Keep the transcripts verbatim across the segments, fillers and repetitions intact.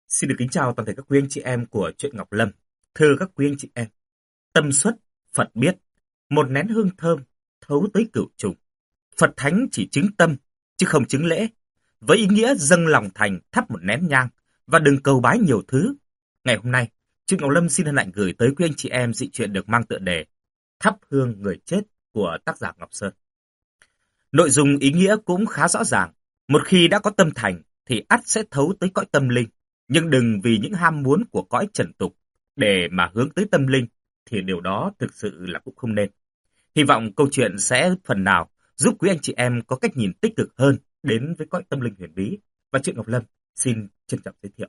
Xin được kính chào toàn thể các quý anh chị em của Truyện Ngọc Lâm. Thưa các quý anh chị em, tâm xuất, Phật biết, một nén hương thơm thấu tới cửu trùng. Phật thánh chỉ chứng tâm, chứ không chứng lễ. Với ý nghĩa dâng lòng thành thắp một nén nhang và đừng cầu bái nhiều thứ. Ngày hôm nay, Truyện Ngọc Lâm xin hân hạnh gửi tới quý anh chị em dị truyện được mang tựa đề Thắp hương người chết của tác giả Ngọc Sơn. Nội dung ý nghĩa cũng khá rõ ràng. Một khi đã có tâm thành thì ắt sẽ thấu tới cõi tâm linh. Nhưng đừng vì những ham muốn của cõi trần tục để mà hướng tới tâm linh thì điều đó thực sự là cũng không nên. Hy vọng câu chuyện sẽ phần nào giúp quý anh chị em có cách nhìn tích cực hơn đến với cõi tâm linh huyền bí. Và Truyện Ngọc Lâm xin trân trọng giới thiệu.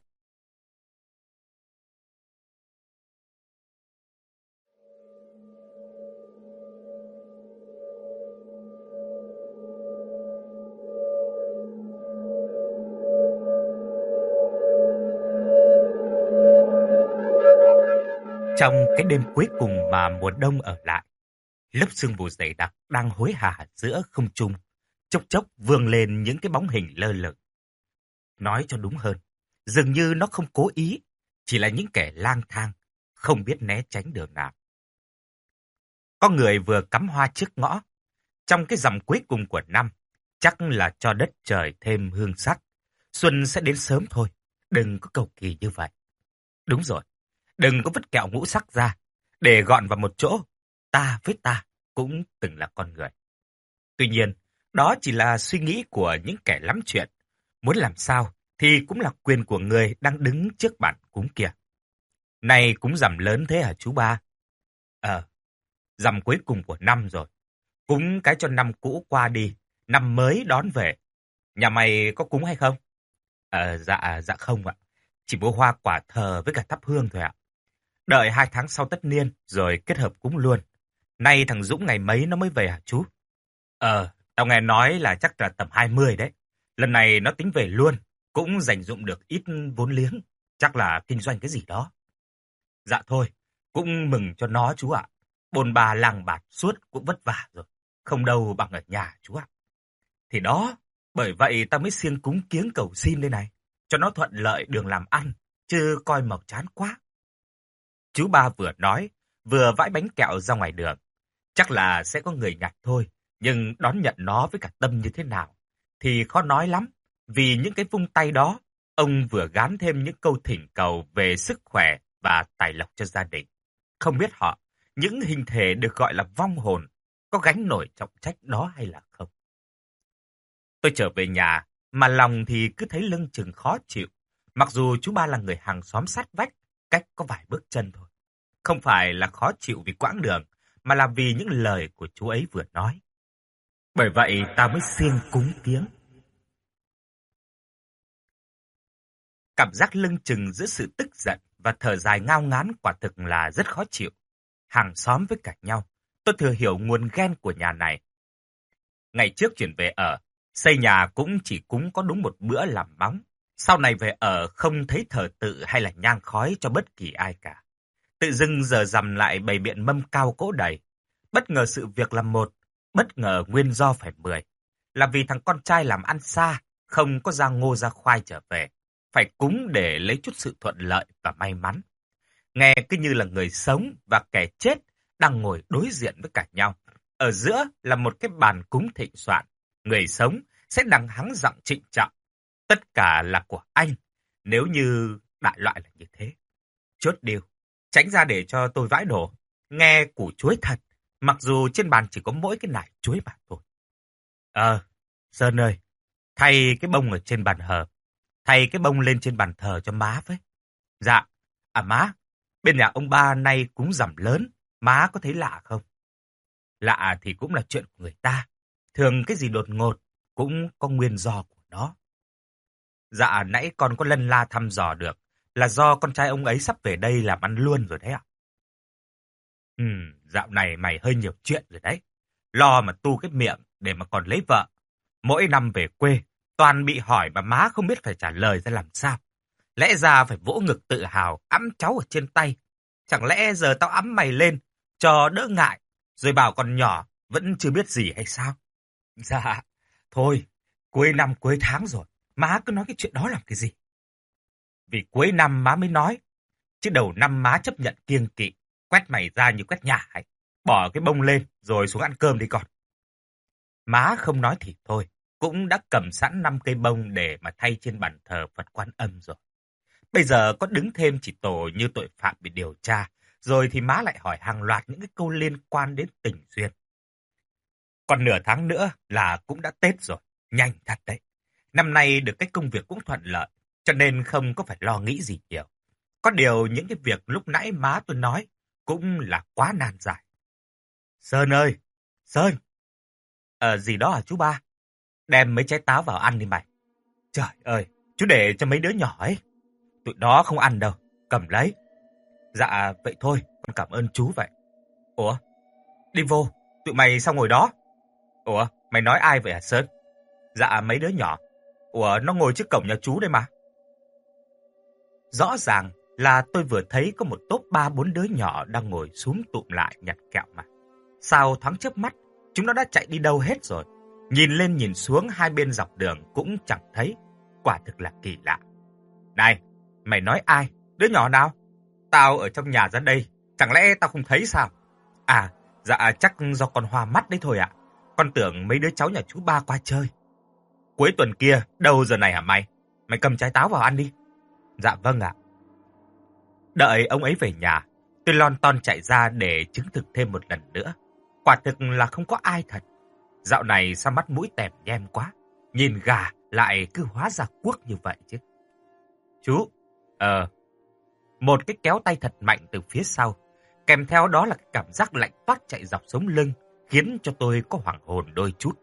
Trong cái đêm cuối cùng mà mùa đông ở lại, lớp sương mù dày đặc đang hối hả giữa không trung, chốc chốc vươn lên những cái bóng hình lơ lửng. Nói cho đúng hơn, dường như nó không cố ý, chỉ là những kẻ lang thang, không biết né tránh đường nào. Có người vừa cắm hoa trước ngõ, trong cái rằm cuối cùng của năm, chắc là cho đất trời thêm hương sắc. Xuân sẽ đến sớm thôi, đừng có cầu kỳ như vậy. Đúng rồi, đừng có vứt kẹo ngũ sắc ra, để gọn vào một chỗ. Ta với ta cũng từng là con người. Tuy nhiên, đó chỉ là suy nghĩ của những kẻ lắm chuyện. Muốn làm sao thì cũng là quyền của người đang đứng trước bàn cúng kia. Này cúng rằm lớn thế hả chú ba? Ờ, rằm cuối cùng của năm rồi. Cúng cái cho năm cũ qua đi, năm mới đón về. Nhà mày có cúng hay không? Ờ, dạ, dạ không ạ. Chỉ mua hoa quả thờ với cả thắp hương thôi ạ. Đợi hai tháng sau tất niên rồi kết hợp cúng luôn. Nay thằng Dũng ngày mấy nó mới về hả chú? Ờ, tao nghe nói là chắc là tầm hai mươi đấy. Lần này nó tính về luôn, cũng dành dụm được ít vốn liếng. Chắc là kinh doanh cái gì đó. Dạ thôi, cũng mừng cho nó chú ạ. Bồn bà làng bạt suốt cũng vất vả rồi. Không đâu bằng ở nhà chú ạ. Thì đó, bởi vậy tao mới siêng cúng kiếng cầu xin đây này. Cho nó thuận lợi đường làm ăn, chứ coi màu chán quá. Chú ba vừa nói, vừa vãi bánh kẹo ra ngoài đường. Chắc là sẽ có người nhặt thôi, nhưng đón nhận nó với cả tâm như thế nào thì khó nói lắm. Vì những cái vung tay đó, ông vừa gán thêm những câu thỉnh cầu về sức khỏe và tài lộc cho gia đình. Không biết họ, những hình thể được gọi là vong hồn, có gánh nổi trọng trách đó hay là không. Tôi trở về nhà, mà lòng thì cứ thấy lưng chừng khó chịu. Mặc dù chú ba là người hàng xóm sát vách, cách có vài bước chân thôi. Không phải là khó chịu vì quãng đường, mà là vì những lời của chú ấy vừa nói. Bởi vậy ta mới siêng cúng kiếng. Cảm giác lưng chừng giữa sự tức giận và thở dài ngao ngán quả thực là rất khó chịu. Hàng xóm với cả nhau, tôi thừa hiểu nguồn ghen của nhà này. Ngày trước chuyển về ở, xây nhà cũng chỉ cúng có đúng một bữa làm bóng. Sau này về ở không thấy thờ tự hay là nhang khói cho bất kỳ ai cả. Tự dưng giờ rằm lại bày biện mâm cao cỗ đầy. Bất ngờ sự việc là một, bất ngờ nguyên do phải mười. Là vì thằng con trai làm ăn xa, không có ra ngô ra khoai trở về. Phải cúng để lấy chút sự thuận lợi và may mắn. Nghe cứ như là người sống và kẻ chết đang ngồi đối diện với cả nhau. Ở giữa là một cái bàn cúng thịnh soạn. Người sống sẽ đằng hắng giọng trịnh trọng. Tất cả là của anh, nếu như đại loại là như thế. Chốt điều, tránh ra để cho tôi vãi đổ. Nghe củ chuối thật, mặc dù trên bàn chỉ có mỗi cái nải chuối mà thôi. Ờ, Sơn ơi, thay cái bông ở trên bàn thờ, thay cái bông lên trên bàn thờ cho má với. Dạ, à má, bên nhà ông ba nay cúng rằm lớn, má có thấy lạ không? Lạ thì cũng là chuyện của người ta. Thường cái gì đột ngột cũng có nguyên do của nó. Dạ nãy con có lân la thăm dò được là do con trai ông ấy sắp về đây làm ăn luôn rồi đấy ạ. Ừ, dạo này mày hơi nhiều chuyện rồi đấy. Lo mà tu cái miệng để mà còn lấy vợ. Mỗi năm về quê, toàn bị hỏi mà má không biết phải trả lời ra làm sao. Lẽ ra phải vỗ ngực tự hào, ẵm cháu ở trên tay. Chẳng lẽ giờ tao ẵm mày lên, cho đỡ ngại, rồi bảo còn nhỏ, vẫn chưa biết gì hay sao? Dạ, thôi, cuối năm cuối tháng rồi, má cứ nói cái chuyện đó làm cái gì? Vì cuối năm má mới nói, chứ đầu năm má chấp nhận kiêng kỵ, quét mày ra như quét nhà ấy. Bỏ cái bông lên rồi xuống ăn cơm đi con. Má không nói thì thôi, cũng đã cầm sẵn năm cây bông để mà thay trên bàn thờ Phật Quan Âm rồi. Bây giờ có đứng thêm chỉ tổ như tội phạm bị điều tra, rồi thì má lại hỏi hàng loạt những cái câu liên quan đến tình duyên. Còn nửa tháng nữa là cũng đã Tết rồi, nhanh thật đấy. Năm nay được cái công việc cũng thuận lợi, cho nên không có phải lo nghĩ gì nhiều. Có điều những cái việc lúc nãy má tôi nói cũng là quá nan giải. Sơn ơi! Sơn! Ờ, gì đó hả chú ba? Đem mấy trái táo vào ăn đi mày. Trời ơi! Chú để cho mấy đứa nhỏ ấy. Tụi nó không ăn đâu. Cầm lấy. Dạ, vậy thôi. Con cảm ơn chú vậy. Ủa? Đi vô. Tụi mày sao ngồi đó? Ủa? Mày nói ai vậy hả Sơn? Dạ, mấy đứa nhỏ. Ủa? Nó ngồi trước cổng nhà chú đây mà. Rõ ràng là tôi vừa thấy có một tốp ba bốn đứa nhỏ đang ngồi xúm tụm lại nhặt kẹo mà. Sau thoáng chớp mắt, chúng nó đã chạy đi đâu hết rồi. Nhìn lên nhìn xuống hai bên dọc đường cũng chẳng thấy. Quả thực là kỳ lạ. Này, mày nói ai? Đứa nhỏ nào? Tao ở trong nhà ra đây, chẳng lẽ tao không thấy sao? À, dạ chắc do con hoa mắt đấy thôi ạ. Con tưởng mấy đứa cháu nhà chú ba qua chơi. Cuối tuần kia, đâu giờ này hả mày? Mày cầm trái táo vào ăn đi. Dạ vâng ạ. Đợi ông ấy về nhà, tôi lon ton chạy ra để chứng thực thêm một lần nữa. Quả thực là không có ai thật. Dạo này sao mắt mũi tèm nhem quá. Nhìn gà lại cứ hóa ra cuốc như vậy chứ. Chú, ờ, một cái kéo tay thật mạnh từ phía sau. Kèm theo đó là cái cảm giác lạnh toát chạy dọc sống lưng, khiến cho tôi có hoảng hồn đôi chút.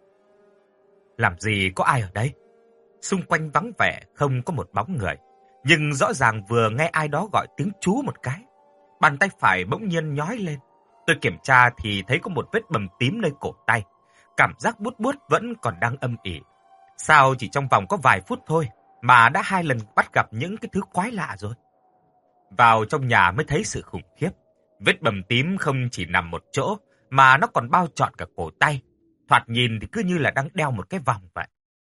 Làm gì có ai ở đây? Xung quanh vắng vẻ, không có một bóng người. Nhưng rõ ràng vừa nghe ai đó gọi tiếng chú một cái. Bàn tay phải bỗng nhiên nhói lên. Tôi kiểm tra thì thấy có một vết bầm tím nơi cổ tay. Cảm giác buốt buốt vẫn còn đang âm ỉ. Sao chỉ trong vòng có vài phút thôi mà đã hai lần bắt gặp những cái thứ quái lạ rồi. Vào trong nhà mới thấy sự khủng khiếp. Vết bầm tím không chỉ nằm một chỗ mà nó còn bao trọn cả cổ tay. Thoạt nhìn thì cứ như là đang đeo một cái vòng vậy.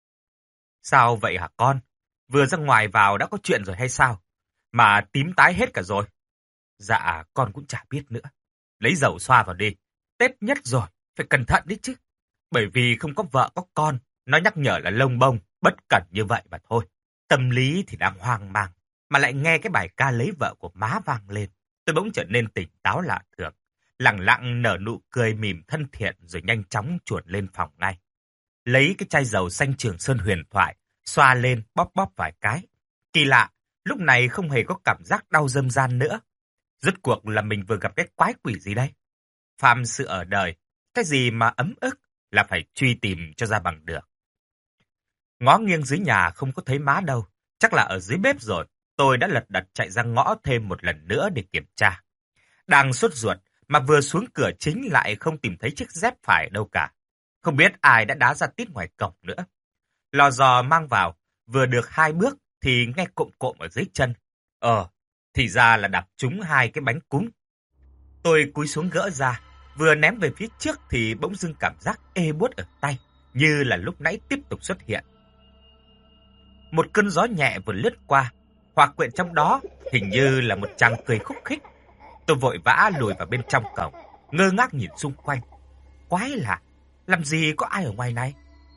Sao vậy hả con? Vừa ra ngoài vào đã có chuyện rồi hay sao? Mà tím tái hết cả rồi. Dạ, con cũng chả biết nữa. Lấy dầu xoa vào đi. Tết nhất rồi, phải cẩn thận đấy chứ. Bởi vì không có vợ có con, nó nhắc nhở là lông bông, bất cẩn như vậy mà thôi. Tâm lý thì đang hoang mang, mà lại nghe cái bài ca lấy vợ của má vang lên. Tôi bỗng trở nên tỉnh táo lạ thường. Lẳng lặng nở nụ cười mỉm thân thiện rồi nhanh chóng chuồn lên phòng ngay. Lấy cái chai dầu xanh Trường Sơn huyền thoại, xoa lên bóp bóp vài cái. Kỳ lạ, lúc này không hề có cảm giác đau dâm gian nữa. Rốt cuộc là mình vừa gặp cái quái quỷ gì đây? Phàm sự ở đời, cái gì mà ấm ức là phải truy tìm cho ra bằng được. Ngó nghiêng dưới nhà không có thấy má đâu, chắc là ở dưới bếp rồi. Tôi đã lật đật chạy ra ngõ thêm một lần nữa để kiểm tra. Đang sốt ruột mà vừa xuống cửa chính lại không tìm thấy chiếc dép phải đâu cả. Không biết ai đã đá ra tít ngoài cổng nữa. Lò dò mang vào, vừa được hai bước thì nghe cộm cộm ở dưới chân. Ờ, thì ra là đạp trúng hai cái bánh cúng. Tôi cúi xuống gỡ ra, vừa ném về phía trước thì bỗng dưng cảm giác ê buốt ở tay, như là lúc nãy tiếp tục xuất hiện. Một cơn gió nhẹ vừa lướt qua, hòa quyện trong đó hình như là một chàng cười khúc khích. Tôi vội vã lùi vào bên trong cổng, ngơ ngác nhìn xung quanh. Quái lạ, làm gì có ai ở ngoài này?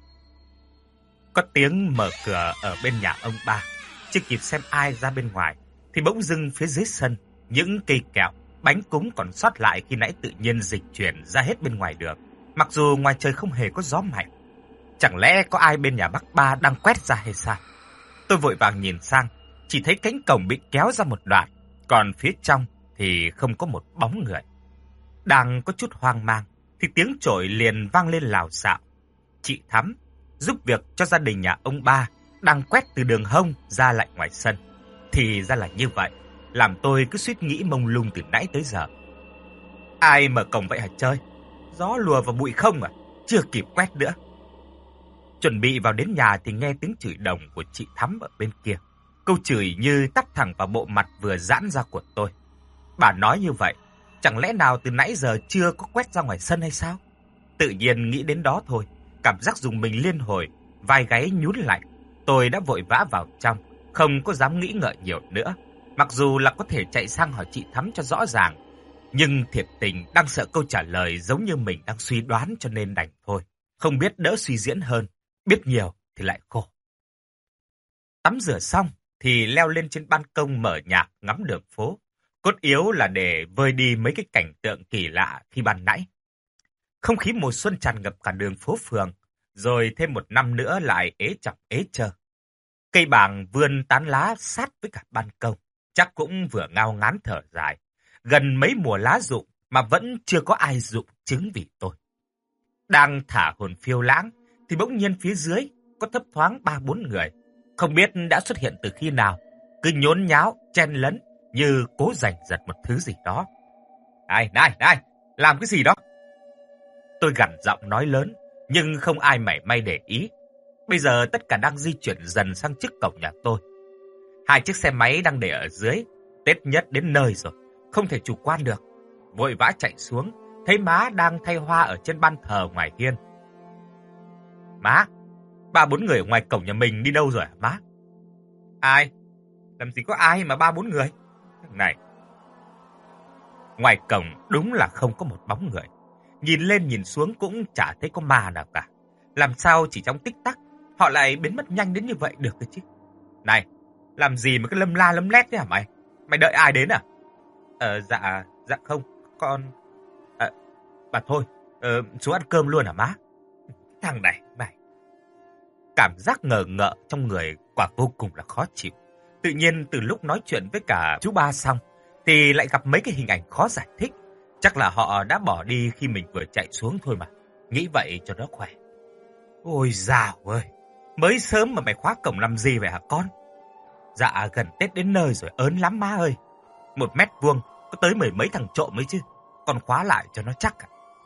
Có tiếng mở cửa ở bên nhà ông ba. Chưa kịp xem ai ra bên ngoài thì bỗng dưng phía dưới sân, những cây kẹo, bánh cúng còn sót lại khi nãy tự nhiên dịch chuyển ra hết bên ngoài đường. Mặc dù ngoài trời không hề có gió mạnh. Chẳng lẽ có ai bên nhà bác ba đang quét ra hay sao? Tôi vội vàng nhìn sang, chỉ thấy cánh cổng bị kéo ra một đoạn, còn phía trong thì không có một bóng người. Đang có chút hoang mang thì tiếng chổi liền vang lên lào xạo. Chị Thắm giúp việc cho gia đình nhà ông ba đang quét từ đường hông ra lại ngoài sân. Thì ra là như vậy, làm tôi cứ suýt nghĩ mông lung từ nãy tới giờ. Ai mở cổng vậy hả chơi? Gió lùa vào bụi không à? Chưa kịp quét nữa. Chuẩn bị vào đến nhà thì nghe tiếng chửi đồng của chị Thắm ở bên kia. Câu chửi như tắt thẳng vào bộ mặt vừa giãn ra của tôi. Bà nói như vậy, chẳng lẽ nào từ nãy giờ chưa có quét ra ngoài sân hay sao? Tự nhiên nghĩ đến đó thôi, cảm giác dùng mình liên hồi, vai gáy nhún lạnh. Tôi đã vội vã vào trong, không có dám nghĩ ngợi nhiều nữa. Mặc dù là có thể chạy sang hỏi chị Thắm cho rõ ràng, nhưng thiệt tình đang sợ câu trả lời giống như mình đang suy đoán cho nên đành thôi. Không biết đỡ suy diễn hơn, biết nhiều thì lại khổ. Tắm rửa xong thì leo lên trên ban công mở nhạc ngắm đường phố. Cốt yếu là để vơi đi mấy cái cảnh tượng kỳ lạ khi ban nãy. Không khí mùa xuân tràn ngập cả đường phố phường, rồi thêm một năm nữa lại ế chọc ế chơ. Cây bàng vươn tán lá sát với cả ban công, chắc cũng vừa ngao ngán thở dài. Gần mấy mùa lá rụng mà vẫn chưa có ai rụng trứng vì tôi. Đang thả hồn phiêu lãng thì bỗng nhiên phía dưới có thấp thoáng ba bốn người. Không biết đã xuất hiện từ khi nào, cứ nhốn nháo, chen lấn như cố giành giật một thứ gì đó. Này, này, này, làm cái gì đó? Tôi gằn giọng nói lớn, nhưng không ai mảy may để ý. Bây giờ tất cả đang di chuyển dần sang trước cổng nhà tôi. Hai chiếc xe máy đang để ở dưới, Tết nhất đến nơi rồi, không thể chủ quan được. Vội vã chạy xuống, thấy má đang thay hoa ở trên ban thờ ngoài hiên. Má, ba bốn người ở ngoài cổng nhà mình đi đâu rồi hả má? Ai? Làm gì có ai mà ba bốn người? Này, ngoài cổng đúng là không có một bóng người. Nhìn lên nhìn xuống cũng chả thấy có ma nào cả. Làm sao chỉ trong tích tắc họ lại biến mất nhanh đến như vậy được cơ chứ? Này, làm gì mà cứ lâm la lấm lét thế hả mày? Mày đợi ai đến à? Ờ, dạ, dạ không, con... À, bà thôi, ờ, xuống ăn cơm luôn hả má? Thằng này, mày... Cảm giác ngờ ngợ trong người quả vô cùng là khó chịu. Tự nhiên từ lúc nói chuyện với cả chú ba xong, thì lại gặp mấy cái hình ảnh khó giải thích. Chắc là họ đã bỏ đi khi mình vừa chạy xuống thôi mà. Nghĩ vậy cho nó khỏe. Ôi dào ơi, mới sớm mà mày khóa cổng làm gì vậy hả con? Dạ gần Tết đến nơi rồi, ớn lắm má ơi. Một mét vuông, có tới mười mấy thằng trộm ấy chứ. Con khóa lại cho nó chắc à.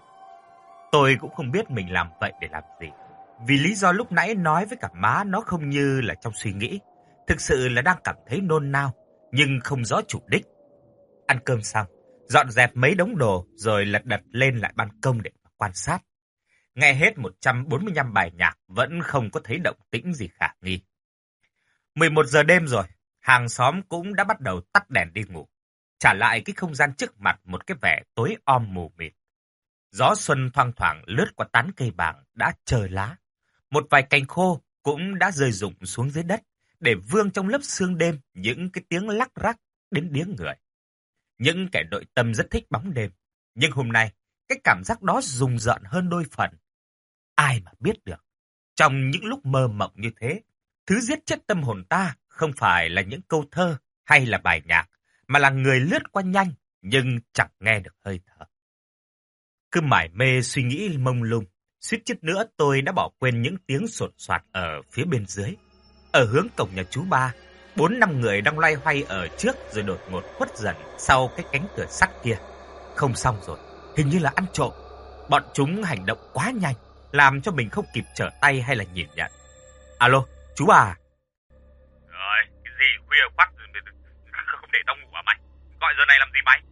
Tôi cũng không biết mình làm vậy để làm gì. Vì lý do lúc nãy nói với cả má nó không như là trong suy nghĩ. Thực sự là đang cảm thấy nôn nao, nhưng không rõ chủ đích. Ăn cơm xong, dọn dẹp mấy đống đồ rồi lật đật lên lại ban công để quan sát. Nghe hết một trăm bốn mươi lăm bài nhạc vẫn không có thấy động tĩnh gì khả nghi. mười một giờ đêm rồi, hàng xóm cũng đã bắt đầu tắt đèn đi ngủ. Trả lại cái không gian trước mặt một cái vẻ tối om mù mịt. Gió xuân thoang thoảng lướt qua tán cây bàng đã trơ lá. Một vài cành khô cũng đã rơi rụng xuống dưới đất để vương trong lớp sương đêm những cái tiếng lắc rắc đến điếng người. Những kẻ nội tâm rất thích bóng đêm, nhưng hôm nay cái cảm giác đó rùng rợn hơn đôi phần. Ai mà biết được, trong những lúc mơ mộng như thế, thứ giết chết tâm hồn ta không phải là những câu thơ hay là bài nhạc, mà là người lướt qua nhanh nhưng chẳng nghe được hơi thở. Cứ mải mê suy nghĩ mông lung, suýt chút nữa tôi đã bỏ quên những tiếng sột soạt ở phía bên dưới. Ở hướng cổng nhà chú ba, bốn năm người đang loay hoay ở trước rồi đột ngột khuất dần sau cái cánh cửa sắt kia. Không xong rồi, hình như là ăn trộm. Bọn chúng hành động quá nhanh, làm cho mình không kịp trở tay hay là nhìn nhận. Alo, chú bà. Rồi, cái gì khuya khoắt không để tao ngủ à mày? Gọi giờ này làm gì mày?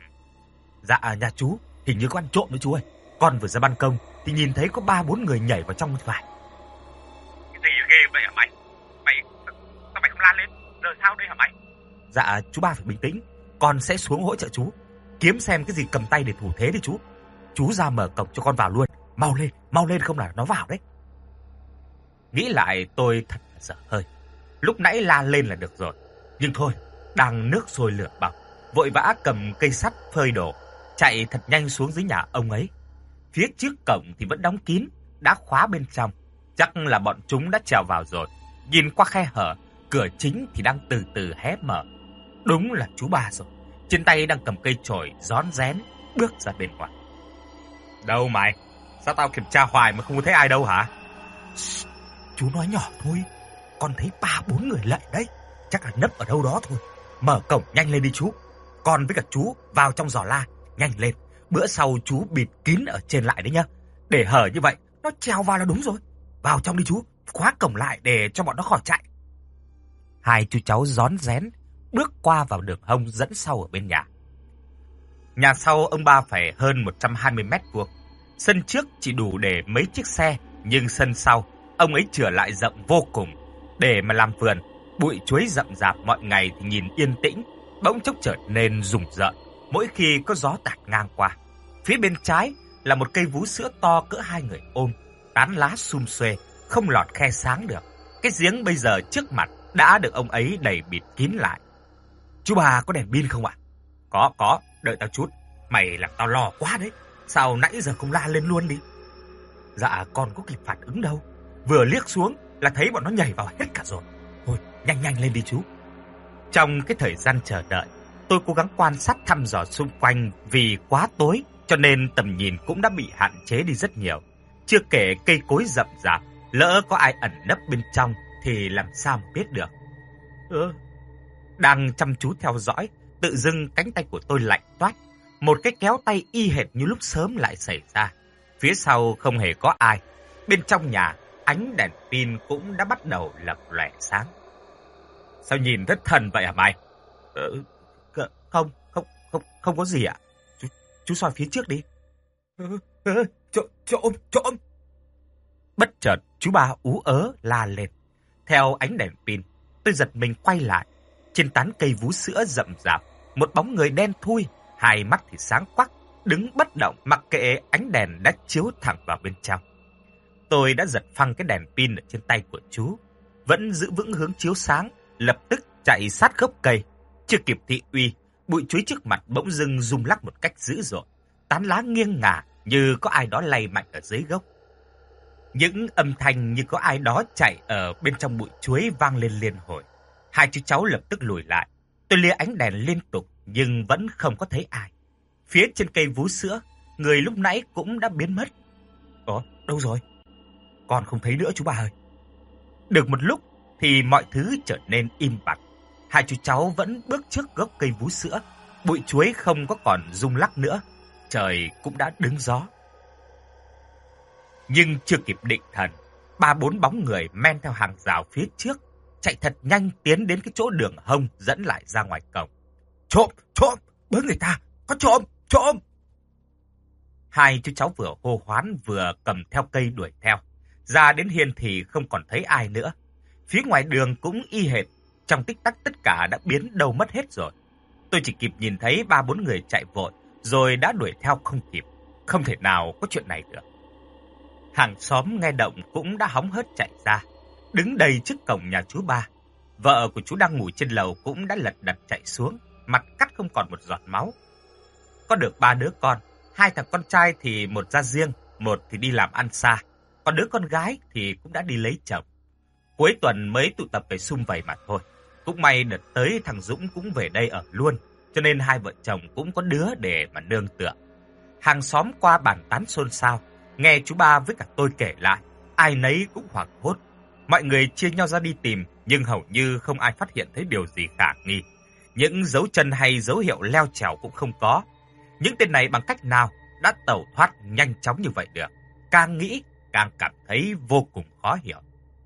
Dạ, nhà chú, hình như có ăn trộm đấy chú ơi. Con vừa ra ban công thì nhìn thấy có ba bốn người nhảy vào trong thì phải. Cái gì ghê vậy hả mày? Mày, sao mày không la lên? Giờ sao đây hả mày? Dạ, chú ba phải bình tĩnh. Con sẽ xuống hỗ trợ chú. Kiếm xem cái gì cầm tay để thủ thế đi chú. Chú ra mở cổng cho con vào luôn. Mau lên, mau lên không là nó vào đấy. Nghĩ lại tôi thật là dở hơi. Lúc nãy la lên là được rồi. Nhưng thôi, đang nước sôi lửa bỏng, vội vã cầm cây sắt phơi đồ, chạy thật nhanh xuống dưới nhà ông ấy. Phía trước cổng thì vẫn đóng kín, đã khóa bên trong. Chắc là bọn chúng đã trèo vào rồi. Nhìn qua khe hở, cửa chính thì đang từ từ hé mở. Đúng là chú ba rồi. Trên tay đang cầm cây chổi rón rén bước ra bên ngoài. Đâu mày? Sao tao kiểm tra hoài mà không có thấy ai đâu hả? Chú nói nhỏ thôi. Con thấy ba bốn người lậy đấy. Chắc là nấp ở đâu đó thôi. Mở cổng nhanh lên đi chú. Con với cả chú vào trong giỏ la. Nhanh lên. Bữa sau chú bịt kín ở trên lại đấy nhá. Để hở như vậy nó trèo vào là đúng rồi. Vào trong đi chú. Khóa cổng lại để cho bọn nó khỏi chạy. Hai chú cháu rón rén bước qua vào đường hông dẫn sau ở bên nhà. Nhà sau ông ba phải hơn một trăm hai mươi mét vuông. Sân trước chỉ đủ để mấy chiếc xe, nhưng sân sau ông ấy chừa lại rộng vô cùng để mà làm vườn. Bụi chuối rậm rạp mọi ngày thì nhìn yên tĩnh, bỗng chốc trở nên rùng rợn mỗi khi có gió tạt ngang qua. Phía bên trái là một cây vú sữa to cỡ hai người ôm, tán lá sum xuê, không lọt khe sáng được. Cái giếng bây giờ trước mặt đã được ông ấy đầy bịt kín lại. Chú bà có đèn pin không ạ? Có, có, đợi tao chút. Mày làm tao lo quá đấy. Sao nãy giờ không la lên luôn đi? Dạ con có kịp phản ứng đâu. Vừa liếc xuống là thấy bọn nó nhảy vào hết cả rồi. Thôi, nhanh nhanh lên đi chú. Trong cái thời gian chờ đợi, tôi cố gắng quan sát thăm dò xung quanh vì quá tối cho nên tầm nhìn cũng đã bị hạn chế đi rất nhiều. Chưa kể cây cối rậm rạp, lỡ có ai ẩn nấp bên trong thì làm sao mà biết được. Ừ. Đang chăm chú theo dõi, tự dưng cánh tay của tôi lạnh toát. Một cái kéo tay y hệt như lúc sớm lại xảy ra. Phía sau không hề có ai. Bên trong nhà, ánh đèn pin cũng đã bắt đầu lập lòe sáng. Sao nhìn thất thần vậy hả mày? Ừ, không, không, không, không có gì ạ. Chú, chú soi phía trước đi. Ừ, ừ, trộm, trộm, trộm. Bất chợt, chú ba ú ớ la lên. Theo ánh đèn pin, tôi giật mình quay lại. Trên tán cây vú sữa rậm rạp, một bóng người đen thui, hai mắt thì sáng quắc, đứng bất động mặc kệ ánh đèn đã chiếu thẳng vào bên trong. Tôi đã giật phăng cái đèn pin ở trên tay của chú, vẫn giữ vững hướng chiếu sáng, lập tức chạy sát gốc cây. Chưa kịp thị uy, bụi chuối trước mặt bỗng dưng rung lắc một cách dữ dội, tán lá nghiêng ngả như có ai đó lay mạnh ở dưới gốc. Những âm thanh như có ai đó chạy ở bên trong bụi chuối vang lên liên hồi. Hai chú cháu lập tức lùi lại. Tôi lia ánh đèn liên tục nhưng vẫn không có thấy ai. Phía trên cây vú sữa, người lúc nãy cũng đã biến mất. Ủa, đâu rồi? Con không thấy nữa chú bà ơi. Được một lúc thì mọi thứ trở nên im bặt. Hai chú cháu vẫn bước trước gốc cây vú sữa. Bụi chuối không có còn rung lắc nữa. Trời cũng đã đứng gió. Nhưng chưa kịp định thần, ba bốn bóng người men theo hàng rào phía trước, chạy thật nhanh tiến đến cái chỗ đường hông dẫn lại ra ngoài cổng. Trộm, trộm, bớ người ta, có trộm, trộm. Hai chú cháu vừa hô hoán vừa cầm theo cây đuổi theo. Ra đến hiên thì không còn thấy ai nữa. Phía ngoài đường cũng y hệt, trong tích tắc tất cả đã biến đâu mất hết rồi. Tôi chỉ kịp nhìn thấy ba bốn người chạy vội, rồi đã đuổi theo không kịp. Không thể nào có chuyện này được. Hàng xóm nghe động cũng đã hóng hớt chạy ra, đứng đầy trước cổng nhà chú ba. Vợ của chú đang ngủ trên lầu cũng đã lật đật chạy xuống, mặt cắt không còn một giọt máu. Có được ba đứa con, hai thằng con trai thì một ra riêng, một thì đi làm ăn xa, còn đứa con gái thì cũng đã đi lấy chồng. Cuối tuần mới tụ tập về sum vầy mà thôi. Cũng may đợt tới thằng Dũng cũng về đây ở luôn, cho nên hai vợ chồng cũng có đứa để mà nương tựa. Hàng xóm qua bàn tán xôn xao, nghe chú ba với cả tôi kể lại, ai nấy cũng hoảng hốt. Mọi người chia nhau ra đi tìm, nhưng hầu như không ai phát hiện thấy điều gì khả nghi. Những dấu chân hay dấu hiệu leo trèo cũng không có. Những tên này bằng cách nào đã tẩu thoát nhanh chóng như vậy được? Càng nghĩ, càng cảm thấy vô cùng khó hiểu.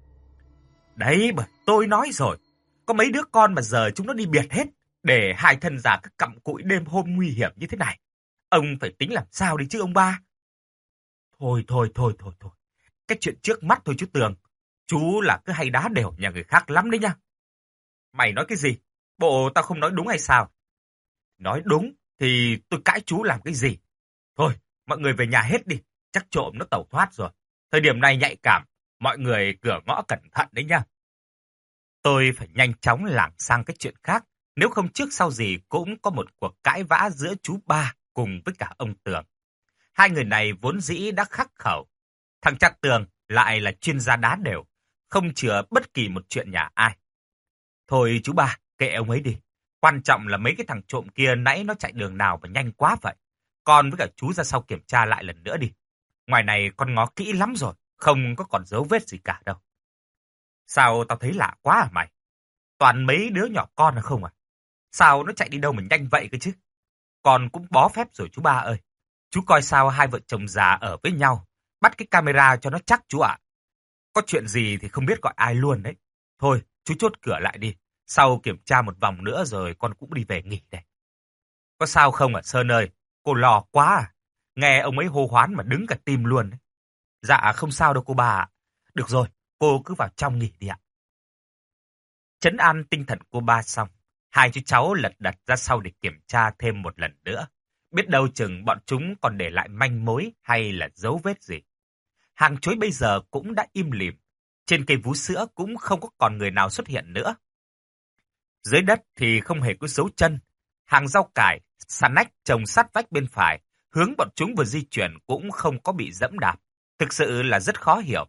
Đấy, bởi tôi nói rồi, có mấy đứa con mà giờ chúng nó đi biệt hết, để hai thân già các cặm cụi đêm hôm nguy hiểm như thế này. Ông phải tính làm sao đi chứ ông ba? Thôi, thôi, thôi, thôi, thôi. Cái chuyện trước mắt thôi chú Tường. Chú là cứ hay đá đều nhà người khác lắm đấy nha. Mày nói cái gì? Bộ tao không nói đúng hay sao? Nói đúng thì tôi cãi chú làm cái gì? Thôi, mọi người về nhà hết đi. Chắc trộm nó tẩu thoát rồi. Thời điểm này nhạy cảm, mọi người cửa ngõ cẩn thận đấy nha. Tôi phải nhanh chóng lảng sang cái chuyện khác. Nếu không trước sau gì cũng có một cuộc cãi vã giữa chú ba cùng với cả ông Tường. Hai người này vốn dĩ đã khắc khẩu. Thằng cha Tường lại là chuyên gia đá đều, không chừa bất kỳ một chuyện nhà ai. Thôi chú ba, kệ ông ấy đi. Quan trọng là mấy cái thằng trộm kia nãy nó chạy đường nào mà nhanh quá vậy. Con với cả chú ra sau kiểm tra lại lần nữa đi. Ngoài này con ngó kỹ lắm rồi, không có còn dấu vết gì cả đâu. Sao tao thấy lạ quá à mày? Toàn mấy đứa nhỏ con là không à? Sao nó chạy đi đâu mà nhanh vậy cơ chứ? Con cũng bó phép rồi chú ba ơi. Chú coi sao hai vợ chồng già ở với nhau. Bắt cái camera cho nó chắc chú ạ. Có chuyện gì thì không biết gọi ai luôn đấy. Thôi, chú chốt cửa lại đi. Sau kiểm tra một vòng nữa rồi con cũng đi về nghỉ đây. Có sao không ạ Sơn ơi? Cô lo quá à? Nghe ông ấy hô hoán mà đứng cả tim luôn đấy. Dạ không sao đâu cô bà ạ. Được rồi, cô cứ vào trong nghỉ đi ạ. Trấn an tinh thần cô ba xong, hai chú cháu lật đật ra sau để kiểm tra thêm một lần nữa. Biết đâu chừng bọn chúng còn để lại manh mối hay là dấu vết gì. Hàng chuối bây giờ cũng đã im lìm. Trên cây vú sữa cũng không có còn người nào xuất hiện nữa. Dưới đất thì không hề có dấu chân. Hàng rau cải, xà nách trồng sát vách bên phải, hướng bọn chúng vừa di chuyển cũng không có bị dẫm đạp. Thực sự là rất khó hiểu.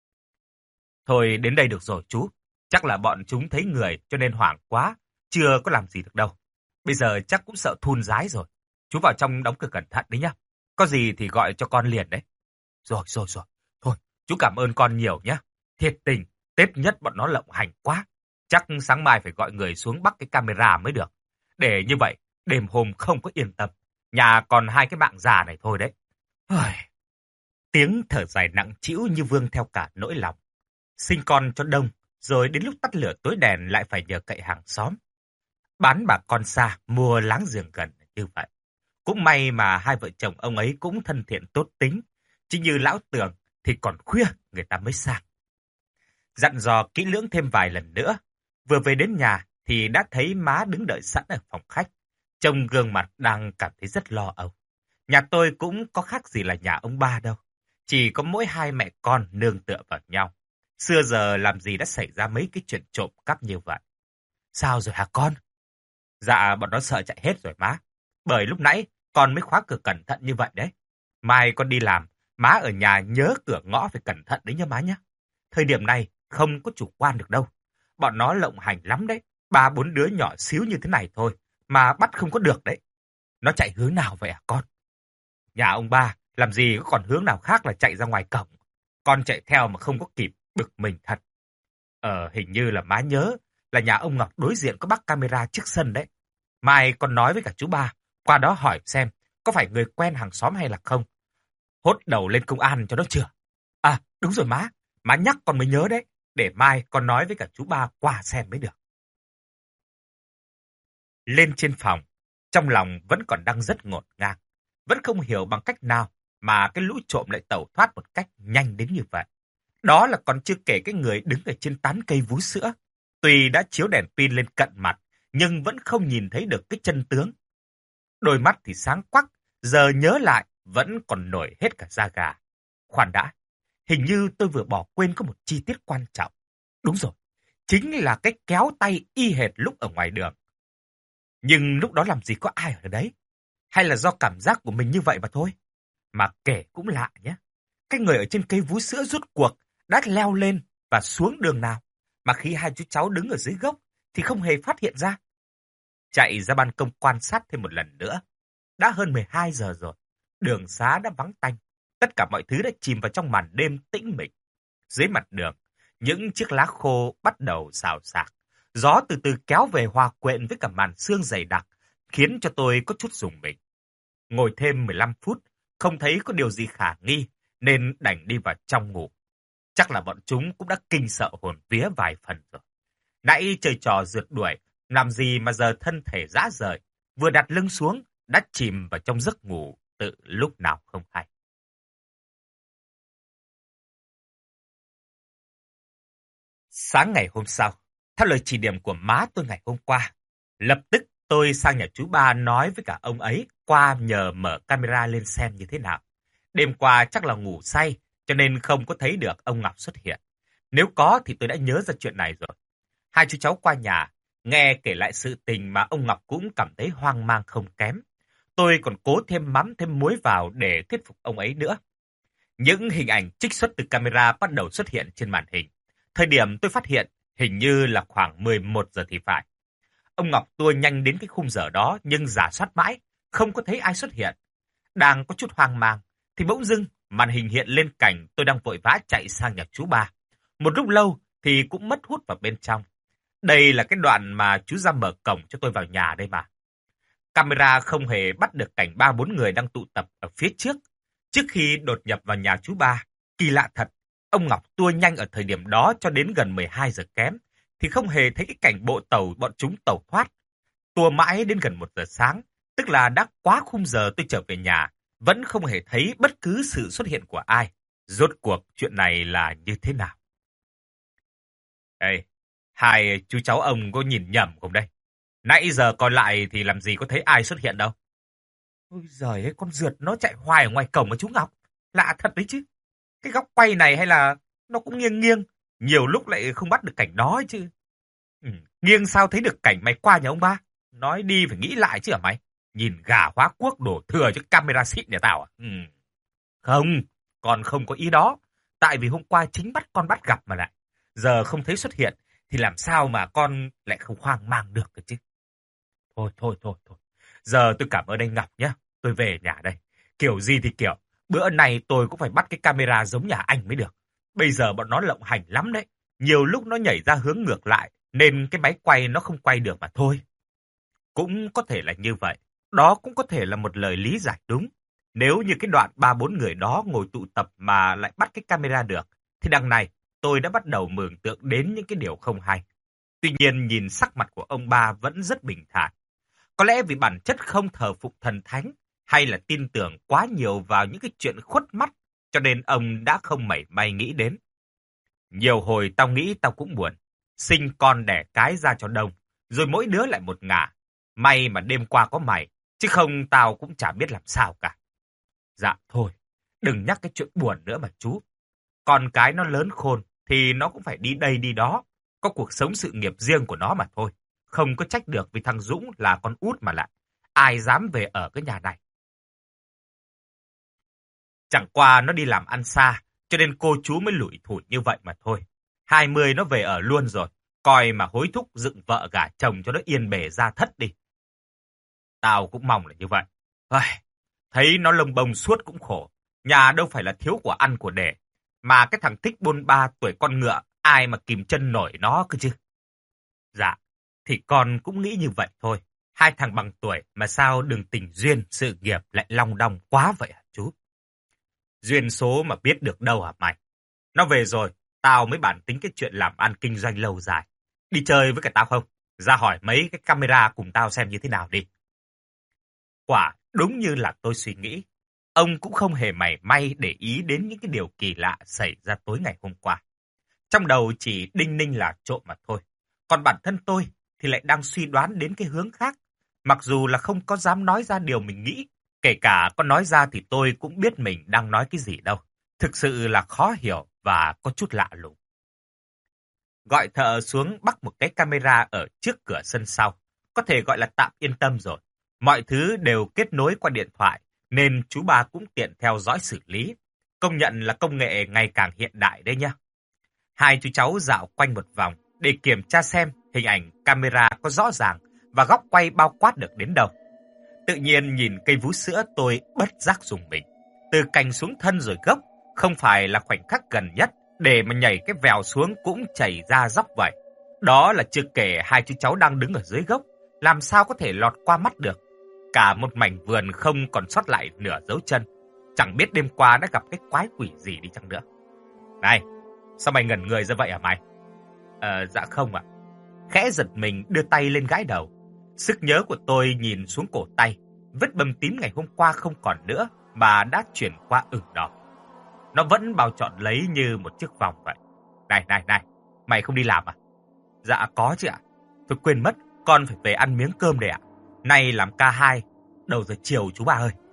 Thôi đến đây được rồi chú. Chắc là bọn chúng thấy người cho nên hoảng quá. Chưa có làm gì được đâu. Bây giờ chắc cũng sợ thun rái rồi. Chú vào trong đóng cửa cẩn thận đấy nhá. Có gì thì gọi cho con liền đấy. Rồi rồi rồi. Thôi chú cảm ơn con nhiều nhá. Thiệt tình, Tết nhất bọn nó lộng hành quá. Chắc sáng mai phải gọi người xuống bắt cái camera mới được. Để như vậy, đêm hôm không có yên tâm. Nhà còn hai cái bạn già này thôi đấy. Tiếng thở dài nặng trĩu như vương theo cả nỗi lòng. Sinh con cho đông, rồi đến lúc tắt lửa tối đèn lại phải nhờ cậy hàng xóm. Bán bà con xa, mua láng giềng gần như vậy. Cũng may mà hai vợ chồng ông ấy cũng thân thiện tốt tính. Chứ như lão Tường thì còn khuya người ta mới sang. Dặn dò kỹ lưỡng thêm vài lần nữa. Vừa về đến nhà thì đã thấy má đứng đợi sẵn ở phòng khách. Trông gương mặt đang cảm thấy rất lo âu. Nhà tôi cũng có khác gì là nhà ông ba đâu. Chỉ có mỗi hai mẹ con nương tựa vào nhau. Xưa giờ làm gì đã xảy ra mấy cái chuyện trộm cắp như vậy. Sao rồi hả con? Dạ bọn nó sợ chạy hết rồi má. Bởi lúc nãy con mới khóa cửa cẩn thận như vậy đấy. Mai con đi làm, má ở nhà nhớ cửa ngõ phải cẩn thận đấy nha má nhé. Thời điểm này không có chủ quan được đâu. Bọn nó lộng hành lắm đấy. Ba bốn đứa nhỏ xíu như thế này thôi mà bắt không có được đấy. Nó chạy hướng nào vậy à con? Nhà ông ba làm gì có còn hướng nào khác là chạy ra ngoài cổng. Con chạy theo mà không có kịp, bực mình thật. Ờ hình như là má nhớ là nhà ông Ngọc đối diện có bắt camera trước sân đấy. Mai con nói với cả chú ba, qua đó hỏi xem có phải người quen hàng xóm hay là không. Hốt đầu lên công an cho nó chưa? À đúng rồi má, má nhắc con mới nhớ đấy. Để mai con nói với cả chú ba qua xem mới được. Lên trên phòng, trong lòng vẫn còn đang rất ngổn ngang. Vẫn không hiểu bằng cách nào mà cái lũ trộm lại tẩu thoát một cách nhanh đến như vậy. Đó là còn chưa kể cái người đứng ở trên tán cây vú sữa. Tuy đã chiếu đèn pin lên cận mặt, nhưng vẫn không nhìn thấy được cái chân tướng. Đôi mắt thì sáng quắc, giờ nhớ lại vẫn còn nổi hết cả da gà. Khoan đã, hình như tôi vừa bỏ quên có một chi tiết quan trọng. Đúng rồi, chính là cái kéo tay y hệt lúc ở ngoài đường. Nhưng lúc đó làm gì có ai ở đấy? Hay là do cảm giác của mình như vậy mà thôi? Mà kể cũng lạ nhé. Cái người ở trên cây vú sữa rút cuộc đã leo lên và xuống đường nào. Mà khi hai chú cháu đứng ở dưới gốc thì không hề phát hiện ra. Chạy ra ban công quan sát thêm một lần nữa. Đã hơn mười hai giờ rồi. Đường xá đã vắng tanh. Tất cả mọi thứ đã chìm vào trong màn đêm tĩnh mịch. Dưới mặt đường, những chiếc lá khô bắt đầu xào xạc. Gió từ từ kéo về hòa quyện với cả màn sương dày đặc, khiến cho tôi có chút rùng mình. Ngồi thêm mười lăm phút, không thấy có điều gì khả nghi, nên đành đi vào trong ngủ. Chắc là bọn chúng cũng đã kinh sợ hồn vía vài phần rồi. Nãy chơi trò rượt đuổi, làm gì mà giờ thân thể rã rời, vừa đặt lưng xuống, đã chìm vào trong giấc ngủ từ lúc nào không hay. Sáng ngày hôm sau, theo lời chỉ điểm của má tôi ngày hôm qua, lập tức tôi sang nhà chú ba nói với cả ông ấy qua nhờ mở camera lên xem như thế nào. Đêm qua chắc là ngủ say, cho nên không có thấy được ông Ngọc xuất hiện. Nếu có thì tôi đã nhớ ra chuyện này rồi. Hai chú cháu qua nhà, nghe kể lại sự tình mà ông Ngọc cũng cảm thấy hoang mang không kém. Tôi còn cố thêm mắm thêm muối vào để thuyết phục ông ấy nữa. Những hình ảnh trích xuất từ camera bắt đầu xuất hiện trên màn hình. Thời điểm tôi phát hiện hình như là khoảng mười một giờ thì phải. Ông Ngọc tua nhanh đến cái khung giờ đó nhưng rà soát mãi, không có thấy ai xuất hiện. Đang có chút hoang mang, thì bỗng dưng màn hình hiện lên cảnh tôi đang vội vã chạy sang nhà chú ba. Một lúc lâu thì cũng mất hút vào bên trong. Đây là cái đoạn mà chú ra mở cổng cho tôi vào nhà đây mà. Camera không hề bắt được cảnh ba bốn người đang tụ tập ở phía trước. Trước khi đột nhập vào nhà chú ba, kỳ lạ thật, ông Ngọc tua nhanh ở thời điểm đó cho đến gần mười hai giờ kém, thì không hề thấy cái cảnh bộ tàu bọn chúng tẩu thoát. Tua mãi đến gần một giờ sáng, tức là đã quá khung giờ tôi trở về nhà, vẫn không hề thấy bất cứ sự xuất hiện của ai. Rốt cuộc chuyện này là như thế nào? Ê, Hai chú cháu ông có nhìn nhầm không đây? Nãy giờ còn lại thì làm gì có thấy ai xuất hiện đâu. Ôi giời ơi, con rượt nó chạy hoài ở ngoài cổng mà chú Ngọc. Lạ thật đấy chứ. Cái góc quay này hay là nó cũng nghiêng nghiêng. Nhiều lúc lại không bắt được cảnh đó ấy chứ. Ừ, nghiêng sao thấy được cảnh mày qua nhà ông ba? Nói đi phải nghĩ lại chứ hả mày? Nhìn gà hóa quốc đổ thừa cho camera xịn nhà tao à? Ừ. Không, con không có ý đó. Tại vì hôm qua chính bắt con bắt gặp mà lại. Giờ không thấy xuất hiện thì làm sao mà con lại không hoang mang được cơ chứ? Thôi, thôi, thôi, thôi. Giờ tôi cảm ơn anh Ngọc nhé. Tôi về nhà đây. Kiểu gì thì kiểu, bữa nay tôi cũng phải bắt cái camera giống nhà anh mới được. Bây giờ bọn nó lộng hành lắm đấy. Nhiều lúc nó nhảy ra hướng ngược lại, nên cái máy quay nó không quay được mà thôi. Cũng có thể là như vậy. Đó cũng có thể là một lời lý giải đúng. Nếu như cái đoạn ba bốn người đó ngồi tụ tập mà lại bắt cái camera được, thì đằng này tôi đã bắt đầu mường tượng đến những cái điều không hay. Tuy nhiên nhìn sắc mặt của ông ba vẫn rất bình thản. Có lẽ vì bản chất không thờ phụng thần thánh hay là tin tưởng quá nhiều vào những cái chuyện khuất mắt cho nên ông đã không mảy may nghĩ đến. Nhiều hồi tao nghĩ tao cũng buồn. Sinh con đẻ cái ra cho đông, rồi mỗi đứa lại một ngả. May mà đêm qua có mày, chứ không tao cũng chả biết làm sao cả. Dạ thôi, đừng nhắc cái chuyện buồn nữa mà chú. Con cái nó lớn khôn thì nó cũng phải đi đây đi đó. Có cuộc sống sự nghiệp riêng của nó mà thôi. Không có trách được vì thằng Dũng là con út mà lại. Ai dám về ở cái nhà này. Chẳng qua nó đi làm ăn xa, cho nên cô chú mới lủi thủi như vậy mà thôi. Hai mươi nó về ở luôn rồi. Coi mà hối thúc dựng vợ gả chồng cho nó yên bề ra thất đi. Tao cũng mong là như vậy. Ai, thấy nó lông bông suốt cũng khổ. Nhà đâu phải là thiếu của ăn của để. Mà cái thằng thích bôn ba tuổi con ngựa, ai mà kìm chân nổi nó cơ chứ. Dạ, thì con cũng nghĩ như vậy thôi. Hai thằng bằng tuổi mà sao đường tình duyên, sự nghiệp lại long đong quá vậy hả chú? Duyên số mà biết được đâu hả mày? Nó về rồi, tao mới bản tính cái chuyện làm ăn kinh doanh lâu dài. Đi chơi với cả tao không? Ra hỏi mấy cái camera cùng tao xem như thế nào đi. Quả đúng như là tôi suy nghĩ. Ông cũng không hề mảy may để ý đến những cái điều kỳ lạ xảy ra tối ngày hôm qua. Trong đầu chỉ đinh ninh là trộm mà thôi. Còn bản thân tôi thì lại đang suy đoán đến cái hướng khác. Mặc dù là không có dám nói ra điều mình nghĩ. Kể cả có nói ra thì tôi cũng biết mình đang nói cái gì đâu. Thực sự là khó hiểu và có chút lạ lùng. Gọi thợ xuống bắt một cái camera ở trước cửa sân sau. Có thể gọi là tạm yên tâm rồi. Mọi thứ đều kết nối qua điện thoại, nên chú ba cũng tiện theo dõi xử lý. Công nhận là công nghệ ngày càng hiện đại đấy nhá. Hai chú cháu dạo quanh một vòng để kiểm tra xem hình ảnh camera có rõ ràng và góc quay bao quát được đến đâu. Tự nhiên nhìn cây vú sữa tôi bất giác rùng mình. Từ cành xuống thân rồi gốc, không phải là khoảnh khắc gần nhất, để mà nhảy cái vèo xuống cũng chảy ra dốc vậy. Đó là chưa kể hai chú cháu đang đứng ở dưới gốc, làm sao có thể lọt qua mắt được. Cả một mảnh vườn không còn sót lại nửa dấu chân. Chẳng biết đêm qua đã gặp cái quái quỷ gì đi chăng nữa. Này, sao mày ngẩn người ra vậy hả mày? Ờ, dạ không ạ. Khẽ giật mình đưa tay lên gãi đầu. Sức nhớ của tôi nhìn xuống cổ tay. Vết bầm tím ngày hôm qua không còn nữa, mà đã chuyển qua ửng đỏ. Nó vẫn bao trọn lấy như một chiếc vòng vậy. Này, này, này, mày không đi làm à? Dạ có chứ ạ. Tôi quên mất, con phải về ăn miếng cơm đây ạ. Nay làm ca hai, đầu giờ chiều chú ba ơi.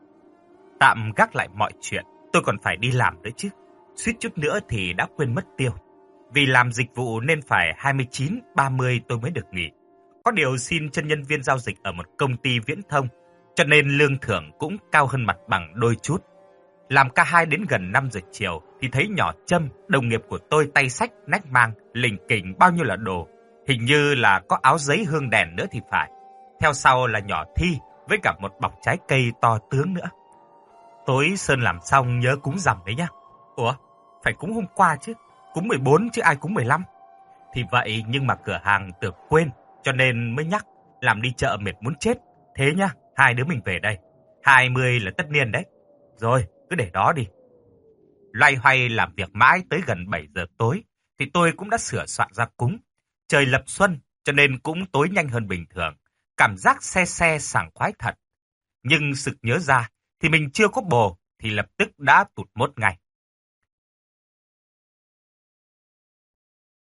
Tạm gác lại mọi chuyện, tôi còn phải đi làm nữa chứ. Suýt chút nữa thì đã quên mất tiêu. Vì làm dịch vụ nên phải hai mươi chín, ba mươi tôi mới được nghỉ. Có điều xin chân nhân viên giao dịch ở một công ty viễn thông, cho nên lương thưởng cũng cao hơn mặt bằng đôi chút. Làm ca hai đến gần năm giờ chiều thì thấy nhỏ Trâm, đồng nghiệp của tôi tay xách, nách mang, lình kình bao nhiêu là đồ. Hình như là có áo giấy hương đèn nữa thì phải. Theo sau là nhỏ Thi với cả một bọc trái cây to tướng nữa. Tối Sơn làm xong nhớ cúng rằm đấy nhá. Ủa, phải cúng hôm qua chứ. Cúng mười bốn chứ ai cúng mười lăm. Thì vậy nhưng mà cửa hàng tưởng quên, cho nên mới nhắc. Làm đi chợ mệt muốn chết. Thế nhá, hai đứa mình về đây. hai mươi là tất niên đấy. Rồi, cứ để đó đi. Loay hoay làm việc mãi tới gần bảy giờ tối, thì tôi cũng đã sửa soạn ra cúng. Trời lập xuân, cho nên cũng tối nhanh hơn bình thường. Cảm giác se se sảng khoái thật. Nhưng sực nhớ ra, thì mình chưa có bồ, thì lập tức đã tụt mốt ngay.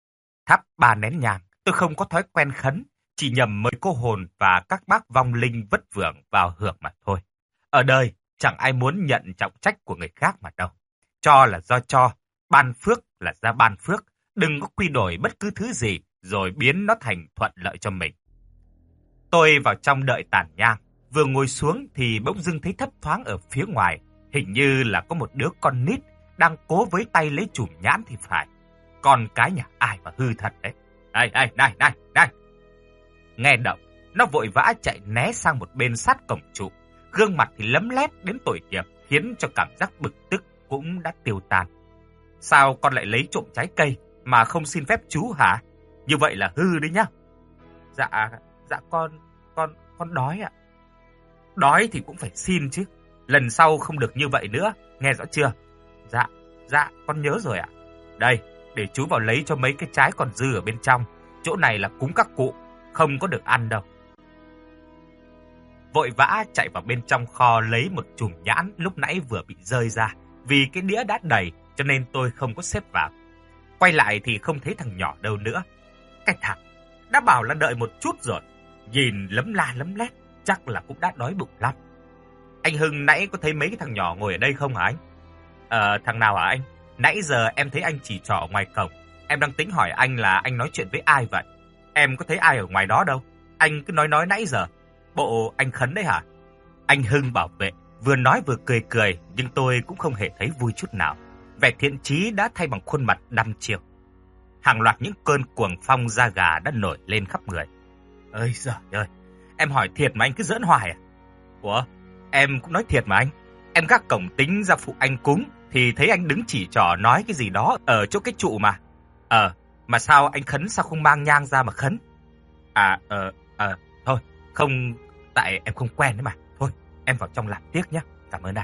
thắp ba nén nhang, tôi không có thói quen khấn, chỉ nhầm mời cô hồn và các bác vong linh vất vưởng vào hưởng mà thôi. Ở đời, chẳng ai muốn nhận trọng trách của người khác mà đâu. Cho là do cho, ban phước là ra ban phước, đừng có quy đổi bất cứ thứ gì rồi biến nó thành thuận lợi cho mình. Tôi vào trong đợi tàn nhang, vừa ngồi xuống thì bỗng dưng thấy thấp thoáng ở phía ngoài, hình như là có một đứa con nít đang cố với tay lấy chùm nhãn thì phải. Con cái nhà ai mà hư thật đấy. Đây, đây, này, này, này. Nghe động, nó vội vã chạy né sang một bên sát cổng trụ. Gương mặt thì lấm lét đến tội nghiệp, khiến cho cảm giác bực tức cũng đã tiêu tan. Sao con lại lấy trộm trái cây mà không xin phép chú hả? Như vậy là hư đấy nhá. Dạ, dạ con, con, con đói ạ. Đói thì cũng phải xin chứ. Lần sau không được như vậy nữa, nghe rõ chưa? Dạ, dạ, con nhớ rồi ạ. Đây, để chú vào lấy cho mấy cái trái còn dư ở bên trong. Chỗ này là cúng các cụ, không có được ăn đâu. Vội vã chạy vào bên trong kho lấy một chùm nhãn lúc nãy vừa bị rơi ra. Vì cái đĩa đã đầy cho nên tôi không có xếp vào. Quay lại thì không thấy thằng nhỏ đâu nữa. Cái thằng, đã bảo là đợi một chút rồi. Nhìn lấm la lấm lét, chắc là cũng đã đói bụng lắm. Anh Hưng nãy có thấy mấy cái thằng nhỏ ngồi ở đây không hả anh? Ờ, thằng nào hả anh? Nãy giờ em thấy anh chỉ trỏ ở ngoài cổng. Em đang tính hỏi anh là anh nói chuyện với ai vậy? Em có thấy ai ở ngoài đó đâu. Anh cứ nói nói nãy giờ. Bộ anh khấn đấy hả? Anh Hưng bảo vệ, vừa nói vừa cười cười, nhưng tôi cũng không hề thấy vui chút nào. Vẻ thiện chí đã thay bằng khuôn mặt đăm chiêu. Hàng loạt những cơn cuồng phong da gà đã nổi lên khắp người. Ơi giời ơi, em hỏi thiệt mà anh cứ giỡn hoài à? Ủa, em cũng nói thiệt mà anh. Em gác cổng tính ra phụ anh cúng, thì thấy anh đứng chỉ trỏ nói cái gì đó ở chỗ cái trụ mà. Ờ, mà sao anh khấn sao không mang nhang ra mà khấn? À, ờ, ờ, thôi, không, tại em không quen đấy mà. Thôi, em vào trong làm tiếc nhé, cảm ơn anh.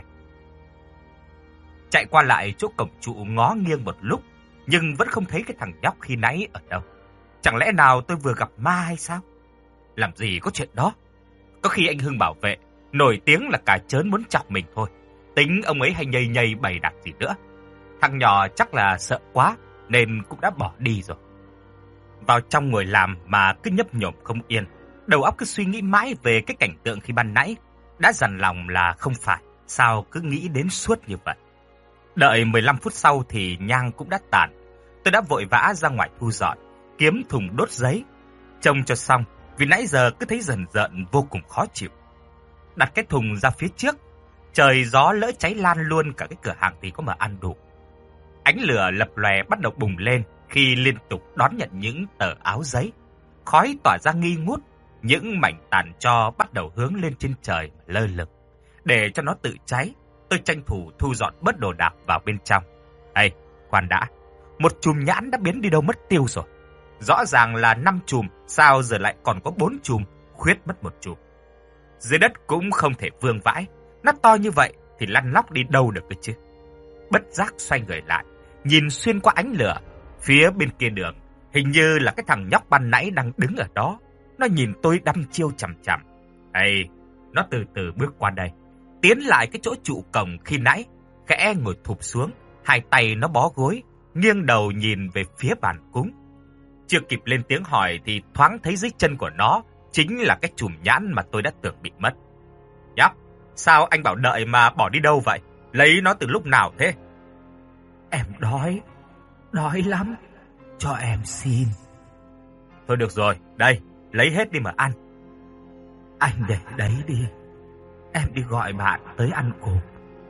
Chạy qua lại chỗ cổng trụ ngó nghiêng một lúc, nhưng vẫn không thấy cái thằng nhóc khi nãy ở đâu. Chẳng lẽ nào tôi vừa gặp ma hay sao? Làm gì có chuyện đó. Có khi anh Hưng bảo vệ, nổi tiếng là cả trớn muốn chọc mình thôi. Tính ông ấy hay nhây nhây bày đặt gì nữa. Thằng nhỏ chắc là sợ quá, nên cũng đã bỏ đi rồi. Vào trong ngồi làm mà cứ nhấp nhổm không yên. Đầu óc cứ suy nghĩ mãi về cái cảnh tượng khi ban nãy. Đã dằn lòng là không phải, sao cứ nghĩ đến suốt như vậy. Đợi mười lăm phút sau thì nhang cũng đã tàn. Tôi đã vội vã ra ngoài thu dọn, kiếm thùng đốt giấy. Trông cho xong, vì nãy giờ cứ thấy dần dần vô cùng khó chịu. Đặt cái thùng ra phía trước, trời gió lỡ cháy lan luôn cả cái cửa hàng thì có mà ăn đủ. Ánh lửa lập lòe bắt đầu bùng lên khi liên tục đón nhận những tờ áo giấy. Khói tỏa ra nghi ngút, những mảnh tàn tro bắt đầu hướng lên trên trời mà lơ lửng. Để cho nó tự cháy, tôi tranh thủ thu dọn bớt đồ đạc vào bên trong. Ê, khoan đã, một chùm nhãn đã biến đi đâu mất tiêu rồi. Rõ ràng là năm chùm, sao giờ lại còn có bốn chùm, khuyết mất một chùm. Dưới đất cũng không thể vương vãi, nó to như vậy thì lăn lóc đi đâu được cơ chứ. Bất giác xoay người lại, nhìn xuyên qua ánh lửa, phía bên kia đường, hình như là cái thằng nhóc ban nãy đang đứng ở đó. Nó nhìn tôi đăm chiêu chằm chằm. Ê, nó từ từ bước qua đây, tiến lại cái chỗ trụ cổng khi nãy, khẽ ngồi thụp xuống, hai tay nó bó gối, nghiêng đầu nhìn về phía bàn cúng. Chưa kịp lên tiếng hỏi thì thoáng thấy dưới chân của nó chính là cái chùm nhãn mà tôi đã tưởng bị mất. Nhóc, sao anh bảo đợi mà bỏ đi đâu vậy? Lấy nó từ lúc nào thế? Em đói, đói lắm, cho em xin. Thôi được rồi, đây, lấy hết đi mà ăn. Anh để đấy đi, em đi gọi bạn tới ăn cùng.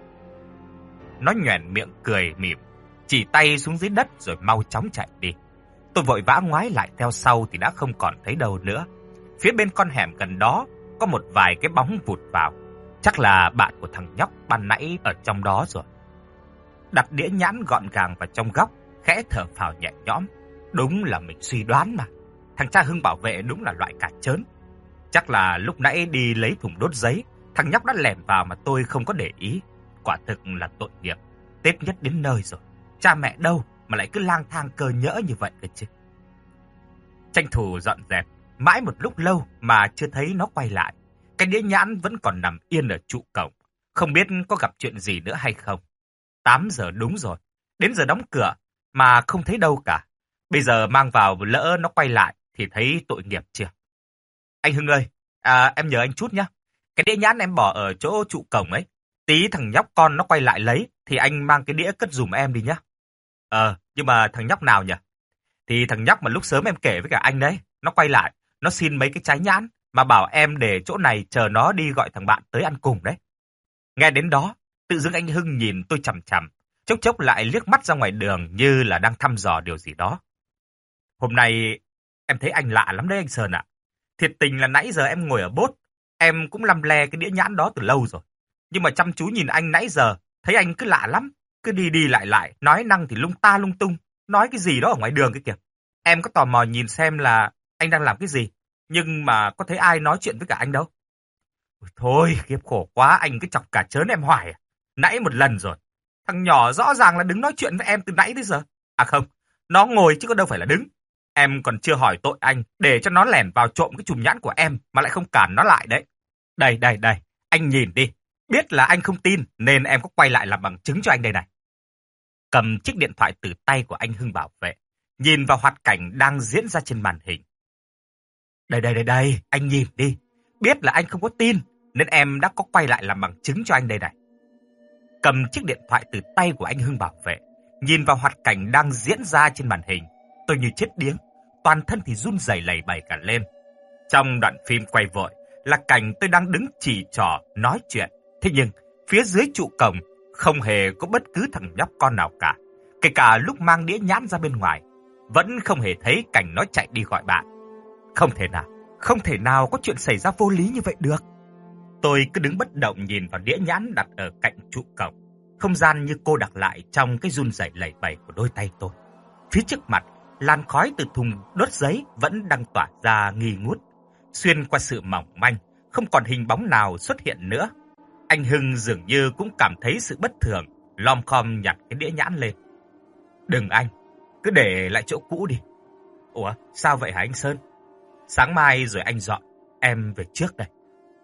Nó nhoẻn miệng cười mỉm, chỉ tay xuống dưới đất rồi mau chóng chạy đi. Tôi vội vã ngoái lại theo sau thì đã không còn thấy đâu nữa. Phía bên con hẻm gần đó có một vài cái bóng vụt vào. Chắc là bạn của thằng nhóc ban nãy ở trong đó rồi. Đặt đĩa nhãn gọn gàng vào trong góc, khẽ thở phào nhẹ nhõm. Đúng là mình suy đoán mà. Thằng cha Hưng bảo vệ đúng là loại cả trớn. Chắc là lúc nãy đi lấy thùng đốt giấy, thằng nhóc đã lẻn vào mà tôi không có để ý. Quả thực là tội nghiệp. Tết nhất đến nơi rồi, cha mẹ đâu mà lại cứ lang thang cơ nhỡ như vậy cơ chứ. Tranh thủ dọn dẹp, mãi một lúc lâu mà chưa thấy nó quay lại. Cái đĩa nhãn vẫn còn nằm yên ở trụ cổng, không biết có gặp chuyện gì nữa hay không. Tám giờ đúng rồi, đến giờ đóng cửa mà không thấy đâu cả. Bây giờ mang vào lỡ nó quay lại thì thấy tội nghiệp chưa? Anh Hưng ơi, à, em nhờ anh chút nhá. Cái đĩa nhãn em bỏ ở chỗ trụ cổng ấy. Tí thằng nhóc con nó quay lại lấy thì anh mang cái đĩa cất giùm em đi nhá. Ờ, nhưng mà thằng nhóc nào nhỉ? Thì thằng nhóc mà lúc sớm em kể với cả anh đấy. Nó quay lại, nó xin mấy cái trái nhãn mà bảo em để chỗ này chờ nó đi gọi thằng bạn tới ăn cùng đấy. Nghe đến đó, tự dưng anh Hưng nhìn tôi chằm chằm, chốc chốc lại liếc mắt ra ngoài đường như là đang thăm dò điều gì đó. Hôm nay em thấy anh lạ lắm đấy anh Sơn ạ. Thiệt tình là nãy giờ em ngồi ở bốt, em cũng lăm le cái đĩa nhãn đó từ lâu rồi. Nhưng mà chăm chú nhìn anh nãy giờ, thấy anh cứ lạ lắm, cứ đi đi lại lại, nói năng thì lung ta lung tung, nói cái gì đó ở ngoài đường cái kìa. Em có tò mò nhìn xem là anh đang làm cái gì, nhưng mà có thấy ai nói chuyện với cả anh đâu. Ôi thôi, kiếp khổ quá, anh cứ chọc cả chớn em hoài à. Nãy một lần rồi, thằng nhỏ rõ ràng là đứng nói chuyện với em từ nãy tới giờ. À không, nó ngồi chứ có đâu phải là đứng. Em còn chưa hỏi tội anh để cho nó lẻn vào trộm cái chùm nhãn của em mà lại không cản nó lại đấy. Đây, đây, đây, anh nhìn đi. Biết là anh không tin nên em có quay lại làm bằng chứng cho anh đây này. Cầm chiếc điện thoại từ tay của anh Hưng bảo vệ, nhìn vào hoạt cảnh đang diễn ra trên màn hình. Đây, đây, đây, đây, anh nhìn đi. Biết là anh không có tin nên em đã có quay lại làm bằng chứng cho anh đây này. Cầm chiếc điện thoại từ tay của anh Hưng bảo vệ, nhìn vào hoạt cảnh đang diễn ra trên màn hình. Tôi như chết điếng, toàn thân thì run rẩy lẩy bẩy cả lên. Trong đoạn phim quay vội là cảnh tôi đang đứng chỉ trỏ nói chuyện. Thế nhưng phía dưới trụ cổng không hề có bất cứ thằng nhóc con nào cả. Kể cả lúc mang đĩa nhãn ra bên ngoài, vẫn không hề thấy cảnh nó chạy đi gọi bạn. Không thể nào, không thể nào có chuyện xảy ra vô lý như vậy được. Tôi cứ đứng bất động nhìn vào đĩa nhãn đặt ở cạnh trụ cổng. Không gian như cô đặc lại trong cái run rẩy lẩy bẩy của đôi tay tôi. Phía trước mặt, làn khói từ thùng đốt giấy vẫn đang tỏa ra nghi ngút. Xuyên qua sự mỏng manh, không còn hình bóng nào xuất hiện nữa. Anh Hưng dường như cũng cảm thấy sự bất thường, lom khom nhặt cái đĩa nhãn lên. Đừng anh, cứ để lại chỗ cũ đi. Ủa, sao vậy hả anh Sơn? Sáng mai rồi anh dọn, em về trước đây.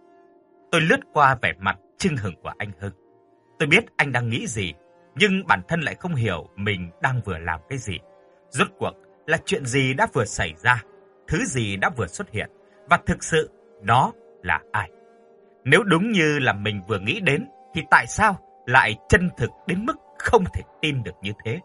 Tôi lướt qua vẻ mặt chưng hửng của anh Hưng. Tôi biết anh đang nghĩ gì, nhưng bản thân lại không hiểu mình đang vừa làm cái gì. Rốt cuộc là chuyện gì đã vừa xảy ra, thứ gì đã vừa xuất hiện, và thực sự nó là ai? Nếu đúng như là mình vừa nghĩ đến, thì tại sao lại chân thực đến mức không thể tin được như thế?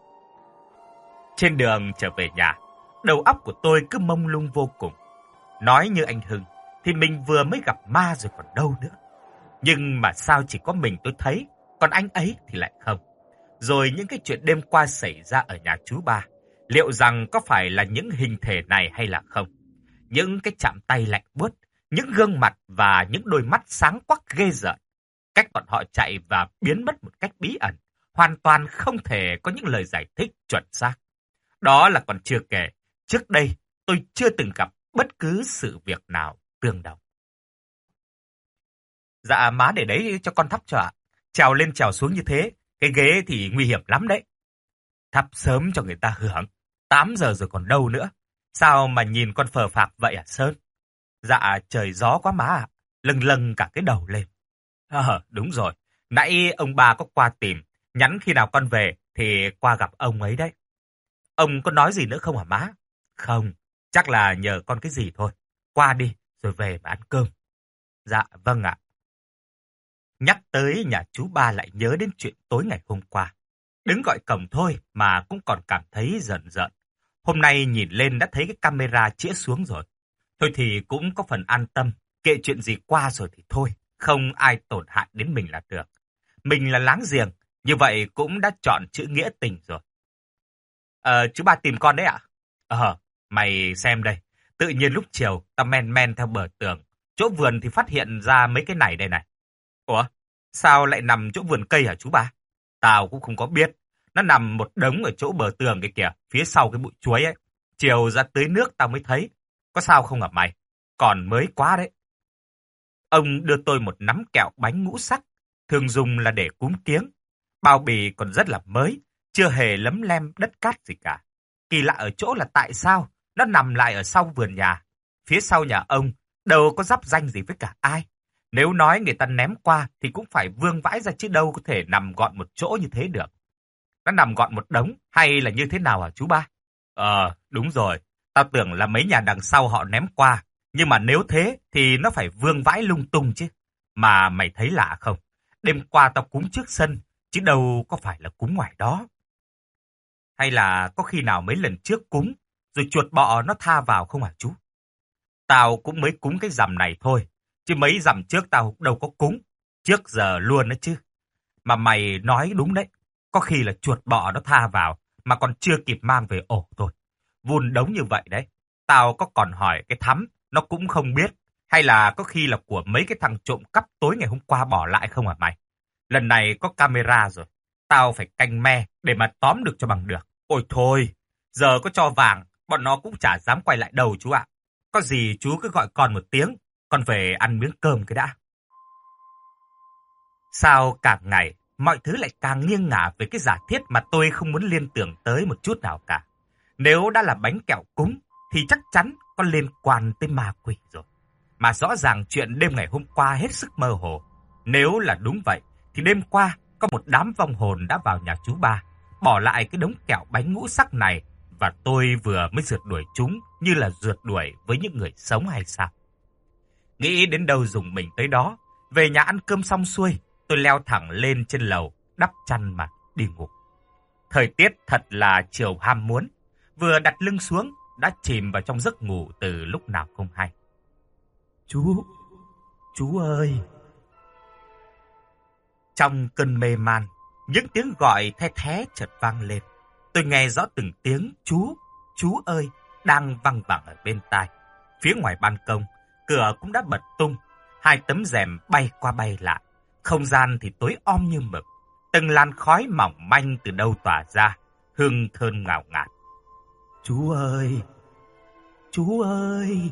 Trên đường trở về nhà, đầu óc của tôi cứ mông lung vô cùng. Nói như anh Hưng, thì mình vừa mới gặp ma rồi còn đâu nữa. Nhưng mà sao chỉ có mình tôi thấy, còn anh ấy thì lại không? Rồi những cái chuyện đêm qua xảy ra ở nhà chú ba, liệu rằng có phải là những hình thể này hay là không? Những cái chạm tay lạnh buốt, những gương mặt và những đôi mắt sáng quắc ghê rợn. Cách bọn họ chạy và biến mất một cách bí ẩn, hoàn toàn không thể có những lời giải thích chuẩn xác. Đó là còn chưa kể, trước đây tôi chưa từng gặp bất cứ sự việc nào tương đồng. Dạ má để đấy cho con thắp cho ạ. Trèo lên trèo xuống như thế, cái ghế thì nguy hiểm lắm đấy. Thắp sớm cho người ta hưởng, tám giờ rồi còn đâu nữa. Sao mà nhìn con phờ phạc vậy à Sơn? Dạ trời gió quá má ạ, lâng lâng cả cái đầu lên. Ờ đúng rồi, nãy ông bà có qua tìm, nhắn khi nào con về thì qua gặp ông ấy đấy. Ông có nói gì nữa không hả má? Không, chắc là nhờ con cái gì thôi. Qua đi rồi về mà ăn cơm. Dạ vâng ạ. Nhắc tới nhà chú ba lại nhớ đến chuyện tối ngày hôm qua. Đứng gọi cổng thôi mà cũng còn cảm thấy rợn rợn. Hôm nay nhìn lên đã thấy cái camera chĩa xuống rồi. Thôi thì cũng có phần an tâm, kệ chuyện gì qua rồi thì thôi, không ai tổn hại đến mình là được. Mình là láng giềng, như vậy cũng đã chọn chữ nghĩa tình rồi. Ờ, chú ba tìm con đấy ạ? Ờ, mày xem đây, tự nhiên lúc chiều tao men men theo bờ tường, chỗ vườn thì phát hiện ra mấy cái này đây này. Ủa, sao lại nằm chỗ vườn cây hả chú ba? Tao cũng không có biết, nó nằm một đống ở chỗ bờ tường cái kìa, phía sau cái bụi chuối ấy. Chiều ra tưới nước tao mới thấy. Có sao không hả mày? Còn mới quá đấy. Ông đưa tôi một nắm kẹo bánh ngũ sắc, thường dùng là để cúng kiếng. Bao bì còn rất là mới, chưa hề lấm lem đất cát gì cả. Kỳ lạ ở chỗ là tại sao nó nằm lại ở sau vườn nhà. Phía sau nhà ông đâu có giáp ranh gì với cả ai. Nếu nói người ta ném qua thì cũng phải vương vãi ra chứ đâu có thể nằm gọn một chỗ như thế được. Nó nằm gọn một đống hay là như thế nào hả chú ba? Ờ, đúng rồi. Tao tưởng là mấy nhà đằng sau họ ném qua. Nhưng mà nếu thế thì nó phải vương vãi lung tung chứ. Mà mày thấy lạ không? Đêm qua tao cúng trước sân, chứ đâu có phải là cúng ngoài đó. Hay là có khi nào mấy lần trước cúng, rồi chuột bọ nó tha vào không hả chú? Tao cũng mới cúng cái rằm này thôi. Chứ mấy rằm trước tao đâu có cúng. Trước giờ luôn đó chứ. Mà mày nói đúng đấy. Có khi là chuột bọ nó tha vào, mà còn chưa kịp mang về ổ thôi. Vun đống như vậy đấy. Tao có còn hỏi cái thắm, nó cũng không biết. Hay là có khi là của mấy cái thằng trộm cắp tối ngày hôm qua bỏ lại không hả mày? Lần này có camera rồi. Tao phải canh me để mà tóm được cho bằng được. Ôi thôi, giờ có cho vàng, bọn nó cũng chả dám quay lại đâu chú ạ. Có gì chú cứ gọi con một tiếng, con về ăn miếng cơm cái đã. Sao càng ngày, mọi thứ lại càng nghiêng ngả về cái giả thiết mà tôi không muốn liên tưởng tới một chút nào cả. Nếu đã là bánh kẹo cúng, thì chắc chắn có liên quan tới ma quỷ rồi. Mà rõ ràng chuyện đêm ngày hôm qua hết sức mơ hồ. Nếu là đúng vậy, thì đêm qua có một đám vong hồn đã vào nhà chú ba, bỏ lại cái đống kẹo bánh ngũ sắc này, và tôi vừa mới rượt đuổi chúng như là rượt đuổi với những người sống hay sao? Nghĩ đến đâu dùng mình tới đó, về nhà ăn cơm xong xuôi, tôi leo thẳng lên trên lầu, đắp chăn mà đi ngủ. Thời tiết thật là chiều ham muốn, vừa đặt lưng xuống đã chìm vào trong giấc ngủ từ lúc nào không hay. Chú, chú ơi! Trong cơn mê man, những tiếng gọi the thé chợt vang lên. Tôi nghe rõ từng tiếng chú, chú ơi đang văng vẳng ở bên tai. Phía ngoài ban công, cửa cũng đã bật tung, hai tấm rèm bay qua bay lại. Không gian thì tối om như mực, từng làn khói mỏng manh từ đâu tỏa ra, hương thơm ngào ngạt. Chú ơi! Chú ơi!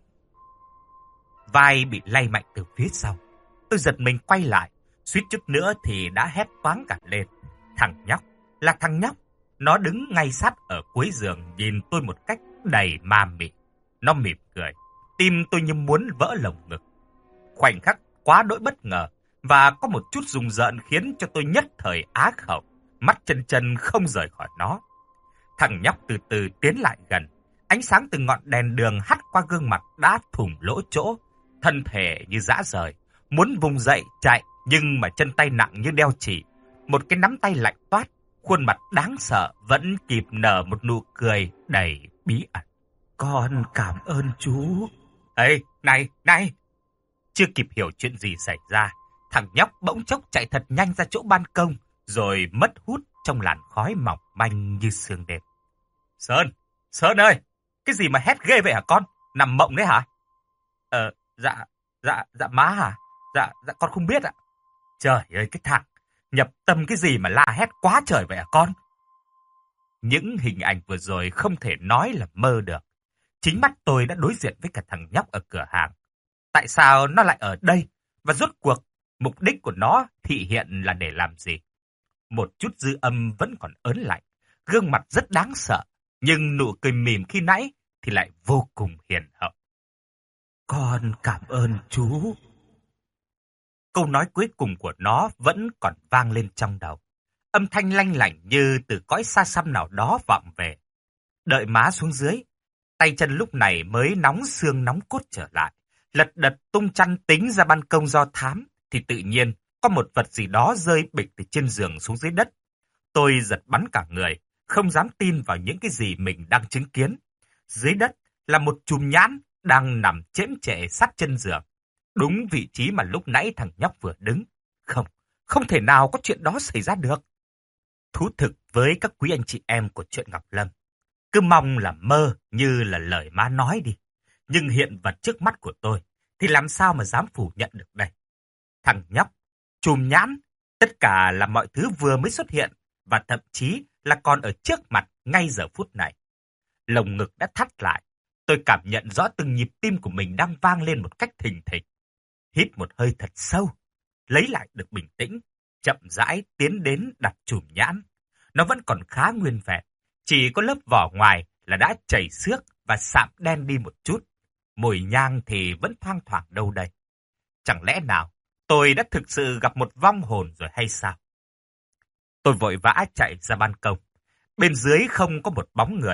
Vai bị lay mạnh từ phía sau. Tôi giật mình quay lại, suýt chút nữa thì đã hét toáng cả lên. Thằng nhóc, là thằng nhóc. Nó đứng ngay sát ở cuối giường nhìn tôi một cách đầy ma mị. Nó mỉm cười, tim tôi như muốn vỡ lồng ngực. Khoảnh khắc quá đỗi bất ngờ và có một chút rùng rợn khiến cho tôi nhất thời á khẩu, mắt chân chân không rời khỏi nó. Thằng nhóc từ từ tiến lại gần, ánh sáng từ ngọn đèn đường hắt qua gương mặt đã thủng lỗ chỗ, thân thể như rã rời, muốn vùng dậy chạy nhưng mà chân tay nặng như đeo chỉ, một cái nắm tay lạnh toát, khuôn mặt đáng sợ vẫn kịp nở một nụ cười đầy bí ẩn. Con cảm ơn chú. Ê, này, này! Chưa kịp hiểu chuyện gì xảy ra, thằng nhóc bỗng chốc chạy thật nhanh ra chỗ ban công, rồi mất hút trong làn khói mỏng manh như sương đêm. Sơn! Sơn ơi! Cái gì mà hét ghê vậy hả con? Nằm mộng đấy hả? Ờ, dạ, dạ, dạ má hả? Dạ, dạ con không biết ạ. Trời ơi cái thằng! Nhập tâm cái gì mà la hét quá trời vậy hả con? Những hình ảnh vừa rồi không thể nói là mơ được. Chính mắt tôi đã đối diện với cả thằng nhóc ở cửa hàng. Tại sao nó lại ở đây? Và rốt cuộc, mục đích của nó thị hiện là để làm gì? Một chút dư âm vẫn còn ớn lạnh, gương mặt rất đáng sợ, nhưng nụ cười mỉm khi nãy thì lại vô cùng hiền hậu. Con cảm ơn chú. Câu nói cuối cùng của nó vẫn còn vang lên trong đầu. Âm thanh lanh lảnh như từ cõi xa xăm nào đó vọng về. Đợi má xuống dưới, tay chân lúc này mới nóng xương nóng cốt trở lại. Lật đật tung chăn tính ra ban công do thám, thì tự nhiên có một vật gì đó rơi bịch từ trên giường xuống dưới đất. Tôi giật bắn cả người, không dám tin vào những cái gì mình đang chứng kiến. Dưới đất là một chùm nhãn đang nằm chễm chệ sát chân giường. Đúng vị trí mà lúc nãy thằng nhóc vừa đứng. Không, không thể nào có chuyện đó xảy ra được. Thú thực với các quý anh chị em của chuyện Ngọc Lâm. Cứ mong là mơ như là lời má nói đi. Nhưng hiện vật trước mắt của tôi thì làm sao mà dám phủ nhận được đây. Thằng nhóc, chùm nhãn, tất cả là mọi thứ vừa mới xuất hiện và thậm chí là còn ở trước mặt ngay giờ phút này. Lồng ngực đã thắt lại. Tôi cảm nhận rõ từng nhịp tim của mình đang vang lên một cách thình thịch. Hít một hơi thật sâu, lấy lại được bình tĩnh, chậm rãi tiến đến đặt chùm nhãn. Nó vẫn còn khá nguyên vẹn, chỉ có lớp vỏ ngoài là đã chảy xước và sạm đen đi một chút. Mùi nhang thì vẫn thoang thoảng đâu đây. Chẳng lẽ nào tôi đã thực sự gặp một vong hồn rồi hay sao? Tôi vội vã chạy ra ban công. Bên dưới không có một bóng người.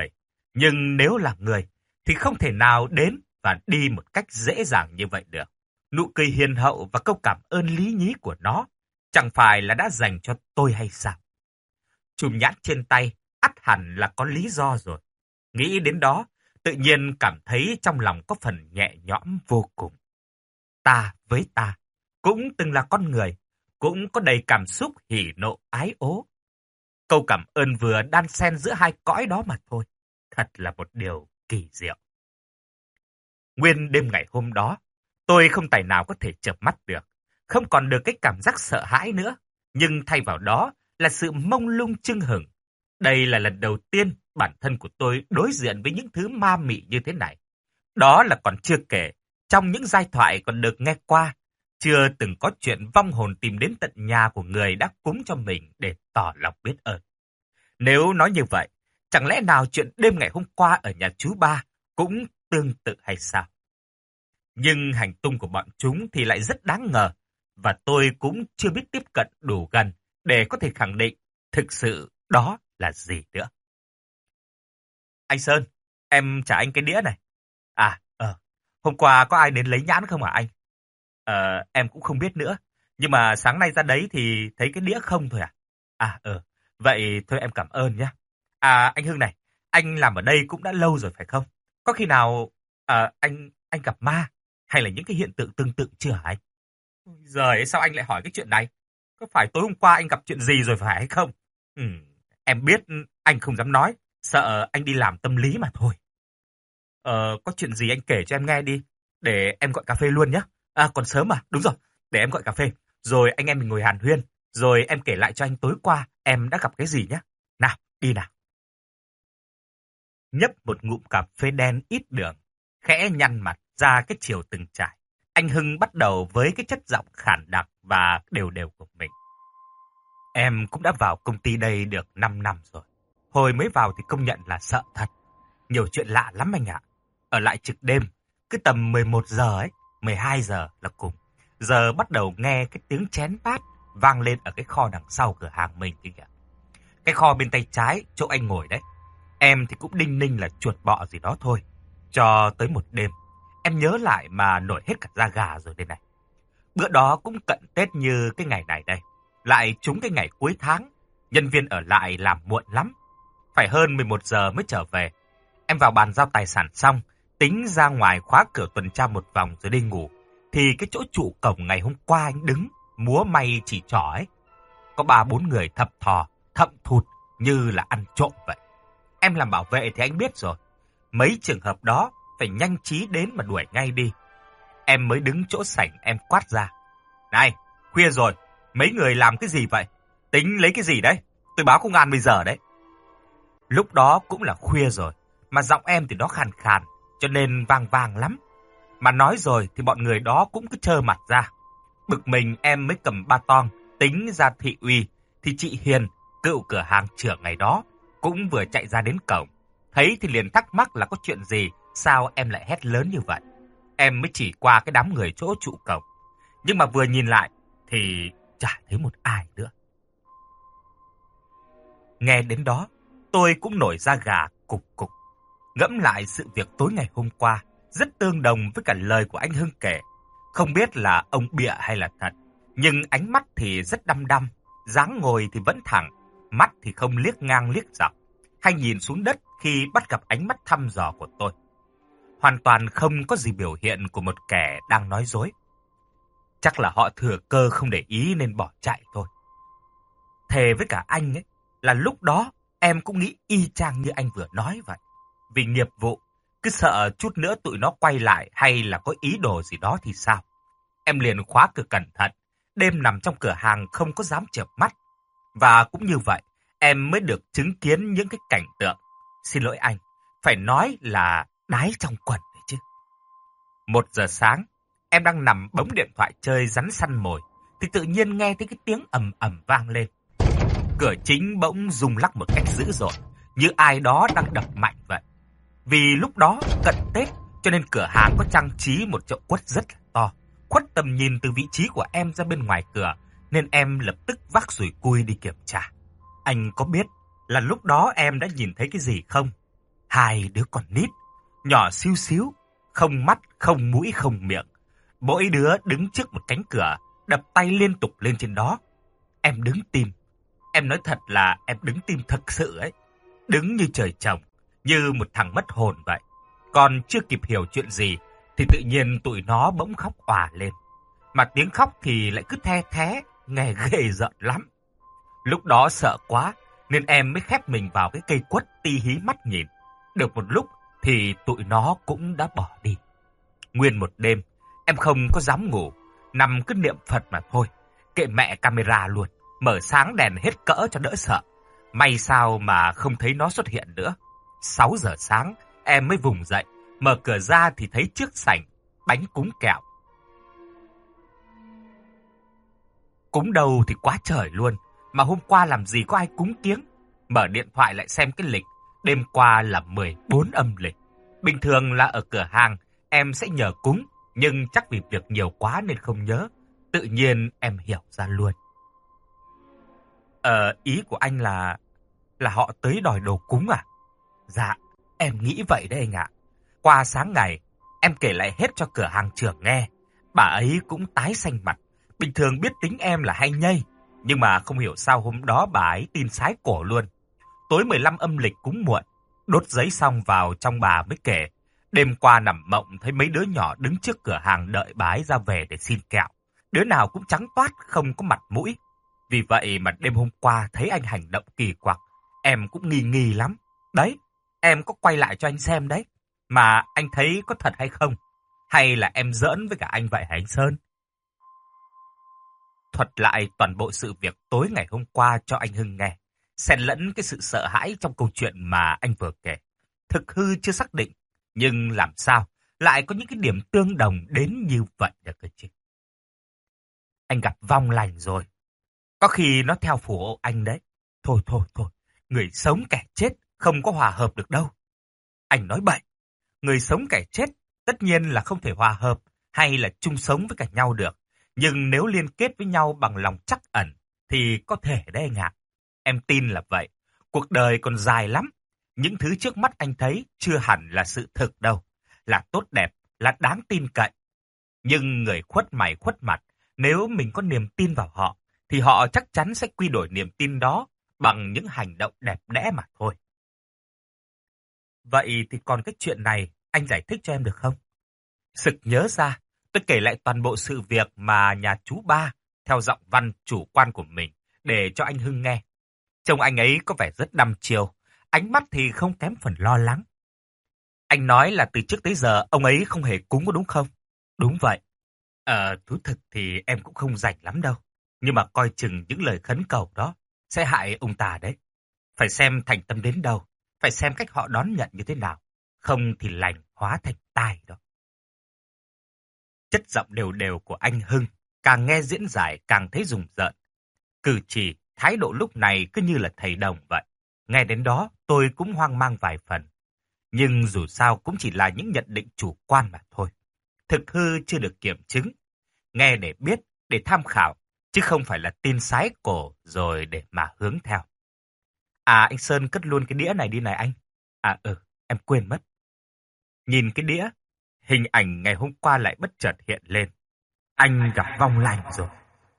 Nhưng nếu là người thì không thể nào đến và đi một cách dễ dàng như vậy được. Nụ cười hiền hậu và câu cảm ơn lý nhí của nó chẳng phải là đã dành cho tôi hay sao? Chùm nhãn trên tay ắt hẳn là có lý do rồi. Nghĩ đến đó, tự nhiên cảm thấy trong lòng có phần nhẹ nhõm vô cùng. Ta với ta cũng từng là con người, cũng có đầy cảm xúc hỉ nộ ái ố. Câu cảm ơn vừa đan xen giữa hai cõi đó mà thôi. Thật là một điều kỳ diệu. Nguyên đêm ngày hôm đó, tôi không tài nào có thể chợp mắt được, không còn được cái cảm giác sợ hãi nữa, nhưng thay vào đó là sự mông lung chưng hửng. Đây là lần đầu tiên bản thân của tôi đối diện với những thứ ma mị như thế này. Đó là còn chưa kể, trong những giai thoại còn được nghe qua, chưa từng có chuyện vong hồn tìm đến tận nhà của người đã cúng cho mình để tỏ lòng biết ơn. Nếu nói như vậy, chẳng lẽ nào chuyện đêm ngày hôm qua ở nhà chú ba cũng tương tự hay sao? Nhưng hành tung của bọn chúng thì lại rất đáng ngờ, và tôi cũng chưa biết tiếp cận đủ gần để có thể khẳng định thực sự đó là gì nữa. Anh Sơn, em trả anh cái đĩa này. À, ờ, hôm qua có ai đến lấy nhãn không hả anh? Ờ, em cũng không biết nữa, nhưng mà sáng nay ra đấy thì thấy cái đĩa không thôi à? À, ờ, vậy thôi em cảm ơn nhé. À, anh Hưng này, anh làm ở đây cũng đã lâu rồi phải không? Có khi nào ờ, anh anh gặp ma hay là những cái hiện tượng tương tự chưa hả anh? Ôi giời, sao anh lại hỏi cái chuyện này? Có phải tối hôm qua anh gặp chuyện gì rồi phải hay không? Ừ, em biết anh không dám nói, sợ anh đi làm tâm lý mà thôi. Ờ, có chuyện gì anh kể cho em nghe đi, để em gọi cà phê luôn nhé. À, còn sớm mà, đúng rồi, để em gọi cà phê, rồi anh em mình ngồi hàn huyên, rồi em kể lại cho anh tối qua em đã gặp cái gì nhé. Nào, đi nào. Nhấp một ngụm cà phê đen ít đường, khẽ nhăn mặt ra cái chiều từng trải. Anh Hưng bắt đầu với cái chất giọng khản đặc và đều đều của mình. Em cũng đã vào công ty đây được năm năm rồi. Hồi mới vào thì công nhận là sợ thật. Nhiều chuyện lạ lắm anh ạ. Ở lại trực đêm, cứ tầm mười một giờ ấy, mười hai giờ là cùng. Giờ bắt đầu nghe cái tiếng chén bát vang lên ở cái kho đằng sau cửa hàng mình kìa. Cái kho bên tay trái, chỗ anh ngồi đấy. Em thì cũng đinh ninh là chuột bọ gì đó thôi. Cho tới một đêm, em nhớ lại mà nổi hết cả da gà rồi đây này. Bữa đó cũng cận Tết như cái ngày này đây. Lại trúng cái ngày cuối tháng, nhân viên ở lại làm muộn lắm. Phải hơn mười một giờ mới trở về. Em vào bàn giao tài sản xong, tính ra ngoài khóa cửa tuần tra một vòng rồi đi ngủ. Thì cái chỗ trụ cổng ngày hôm qua anh đứng, múa may chỉ trỏ ấy. Có ba bốn người thập thò, thậm thụt như là ăn trộm vậy. Em làm bảo vệ thì anh biết rồi. Mấy trường hợp đó phải nhanh trí đến mà đuổi ngay đi. Em mới đứng chỗ sảnh em quát ra. Này, khuya rồi, mấy người làm cái gì vậy? Tính lấy cái gì đấy? Tôi báo công an bây giờ đấy. Lúc đó cũng là khuya rồi, mà giọng em thì nó khàn khàn, cho nên vang vang lắm. Mà nói rồi thì bọn người đó cũng cứ trơ mặt ra. Bực mình em mới cầm ba ton, tính ra thị uy, thì chị Hiền, cựu cửa hàng trưởng ngày đó, cũng vừa chạy ra đến cổng. Thấy thì liền thắc mắc là có chuyện gì, sao em lại hét lớn như vậy. Em mới chỉ qua cái đám người chỗ trụ cổng. Nhưng mà vừa nhìn lại thì chả thấy một ai nữa. Nghe đến đó, tôi cũng nổi da gà cục cục. Ngẫm lại sự việc tối ngày hôm qua, rất tương đồng với cả lời của anh Hưng kể. Không biết là ông bịa hay là thật, nhưng ánh mắt thì rất đăm đăm, dáng ngồi thì vẫn thẳng, mắt thì không liếc ngang liếc dọc, hay nhìn xuống đất khi bắt gặp ánh mắt thăm dò của tôi. Hoàn toàn không có gì biểu hiện của một kẻ đang nói dối. Chắc là họ thừa cơ không để ý nên bỏ chạy thôi. Thề với cả anh ấy, là lúc đó em cũng nghĩ y chang như anh vừa nói vậy. Vì nghiệp vụ, cứ sợ chút nữa tụi nó quay lại hay là có ý đồ gì đó thì sao. Em liền khóa cửa cẩn thận, đêm nằm trong cửa hàng không có dám chợp mắt. Và cũng như vậy, em mới được chứng kiến những cái cảnh tượng. Xin lỗi anh, phải nói là đái trong quần đấy chứ. Một giờ sáng, em đang nằm bấm điện thoại chơi rắn săn mồi, thì tự nhiên nghe thấy cái tiếng ầm ầm vang lên. Cửa chính bỗng rung lắc một cách dữ dội, như ai đó đang đập mạnh vậy. Vì lúc đó cận Tết, cho nên cửa hàng có trang trí một chậu quất rất là to, khuất tầm nhìn từ vị trí của em ra bên ngoài cửa, nên em lập tức vác dùi cui đi kiểm tra. Anh có biết là lúc đó em đã nhìn thấy cái gì không? Hai đứa con nít, nhỏ xíu xíu, không mắt, không mũi, không miệng. Mỗi đứa đứng trước một cánh cửa, đập tay liên tục lên trên đó. Em đứng tim. Em nói thật là em đứng tim thật sự ấy. Đứng như trời trồng, như một thằng mất hồn vậy. Còn chưa kịp hiểu chuyện gì, thì tự nhiên tụi nó bỗng khóc òa lên. Mà tiếng khóc thì lại cứ the thé, nghe ghê rợn lắm. Lúc đó sợ quá, nên em mới khép mình vào cái cây quất ti hí mắt nhìn. Được một lúc thì tụi nó cũng đã bỏ đi. Nguyên một đêm, em không có dám ngủ, nằm cứ niệm Phật mà thôi. Kệ mẹ camera luôn, mở sáng đèn hết cỡ cho đỡ sợ. May sao mà không thấy nó xuất hiện nữa. Sáu giờ sáng, em mới vùng dậy, mở cửa ra thì thấy trước sảnh bánh cúng kẹo. Cúng đầu thì quá trời luôn, mà hôm qua làm gì có ai cúng kiếng. Mở điện thoại lại xem cái lịch, đêm qua là mười bốn âm lịch. Bình thường là ở cửa hàng em sẽ nhờ cúng, nhưng chắc vì việc nhiều quá nên không nhớ. Tự nhiên em hiểu ra luôn. Ờ, ý của anh là là họ tới đòi đồ cúng à? Dạ, em nghĩ vậy đấy anh ạ. Qua sáng ngày, em kể lại hết cho cửa hàng trưởng nghe. Bà ấy cũng tái xanh mặt. Bình thường biết tính em là hay nhây, nhưng mà không hiểu sao hôm đó bà ấy tin sái cổ luôn. Tối mười lăm âm lịch cúng muộn, đốt giấy xong vào trong bà mới kể. Đêm qua nằm mộng thấy mấy đứa nhỏ đứng trước cửa hàng đợi bà ấy ra về để xin kẹo. Đứa nào cũng trắng toát, không có mặt mũi. Vì vậy mà đêm hôm qua thấy anh hành động kỳ quặc, em cũng nghi nghi lắm. Đấy, em có quay lại cho anh xem đấy. Mà anh thấy có thật hay không? Hay là em giỡn với cả anh vậy hả anh Sơn? Thuật lại toàn bộ sự việc tối ngày hôm qua cho anh Hưng nghe, xen lẫn cái sự sợ hãi trong câu chuyện mà anh vừa kể. Thực hư chưa xác định, nhưng làm sao lại có những cái điểm tương đồng đến như vậy được cơ chứ? Anh gặp vong lành rồi. Có khi nó theo phù hộ anh đấy. Thôi thôi thôi, người sống kẻ chết không có hòa hợp được đâu. Anh nói bậy, người sống kẻ chết tất nhiên là không thể hòa hợp hay là chung sống với cả nhau được. Nhưng nếu liên kết với nhau bằng lòng trắc ẩn thì có thể đấy anh ạ. Em tin là vậy. Cuộc đời còn dài lắm. Những thứ trước mắt anh thấy chưa hẳn là sự thực đâu. Là tốt đẹp, là đáng tin cậy. Nhưng người khuất mày khuất mặt, nếu mình có niềm tin vào họ, thì họ chắc chắn sẽ quy đổi niềm tin đó bằng những hành động đẹp đẽ mà thôi. Vậy thì còn cái chuyện này, anh giải thích cho em được không? Sực nhớ ra, tôi kể lại toàn bộ sự việc mà nhà chú ba theo giọng văn chủ quan của mình để cho anh Hưng nghe. Trông anh ấy có vẻ rất đăm chiêu, ánh mắt thì không kém phần lo lắng. Anh nói là từ trước tới giờ ông ấy không hề cúng có đúng không? Đúng vậy. Ờ, thú thực thì em cũng không rảnh lắm đâu. Nhưng mà coi chừng những lời khấn cầu đó sẽ hại ông ta đấy. Phải xem thành tâm đến đâu, phải xem cách họ đón nhận như thế nào. Không thì lành hóa thành tai đó. Chất giọng đều đều của anh Hưng càng nghe diễn giải càng thấy rùng rợn. Cử chỉ, thái độ lúc này cứ như là thầy đồng vậy. Nghe đến đó tôi cũng hoang mang vài phần. Nhưng dù sao cũng chỉ là những nhận định chủ quan mà thôi. Thực hư chưa được kiểm chứng. Nghe để biết, để tham khảo, chứ không phải là tin sái cổ rồi để mà hướng theo. À, anh Sơn cất luôn cái đĩa này đi này anh. À ừ, em quên mất. Nhìn cái đĩa, hình ảnh ngày hôm qua lại bất chợt hiện lên. Anh gặp vong lành rồi.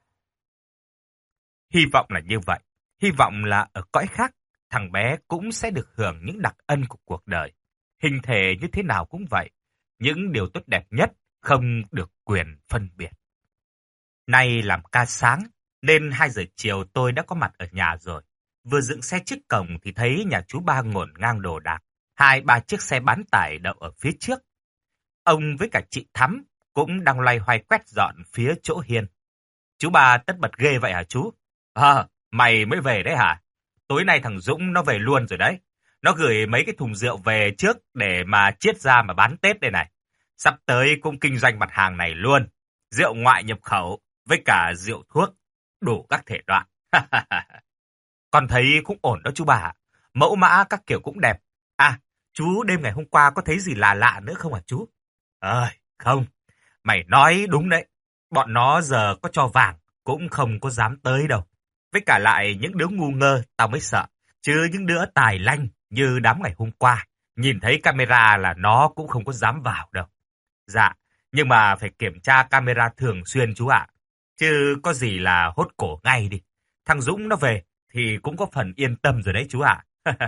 Hy vọng là như vậy. Hy vọng là ở cõi khác, thằng bé cũng sẽ được hưởng những đặc ân của cuộc đời. Hình thể như thế nào cũng vậy. Những điều tốt đẹp nhất không được quyền phân biệt. Nay làm ca sáng, nên hai giờ chiều tôi đã có mặt ở nhà rồi. Vừa dựng xe trước cổng thì thấy nhà chú ba ngổn ngang đồ đạc. Hai ba chiếc xe bán tải đậu ở phía trước. Ông với cả chị Thắm cũng đang loay hoay quét dọn phía chỗ hiên. Chú ba tất bật ghê vậy hả chú? À, mày mới về đấy hả? Tối nay thằng Dũng nó về luôn rồi đấy. Nó gửi mấy cái thùng rượu về trước để mà chiết ra mà bán Tết đây này. Sắp tới cũng kinh doanh mặt hàng này luôn. Rượu ngoại nhập khẩu với cả rượu thuốc, đủ các thể loại. Con thấy cũng ổn đó chú bà. Mẫu mã các kiểu cũng đẹp. À, chú đêm ngày hôm qua có thấy gì lạ lạ nữa không hả chú? Ơi, không. Mày nói đúng đấy. Bọn nó giờ có cho vàng cũng không có dám tới đâu. Với cả lại những đứa ngu ngơ tao mới sợ. Chứ những đứa tài lanh như đám ngày hôm qua, Nhìn thấy camera là nó cũng không có dám vào đâu. Dạ, nhưng mà phải kiểm tra camera thường xuyên chú ạ. Chứ có gì là hốt cổ ngay đi. Thằng Dũng nó về thì cũng có phần yên tâm rồi đấy chú ạ.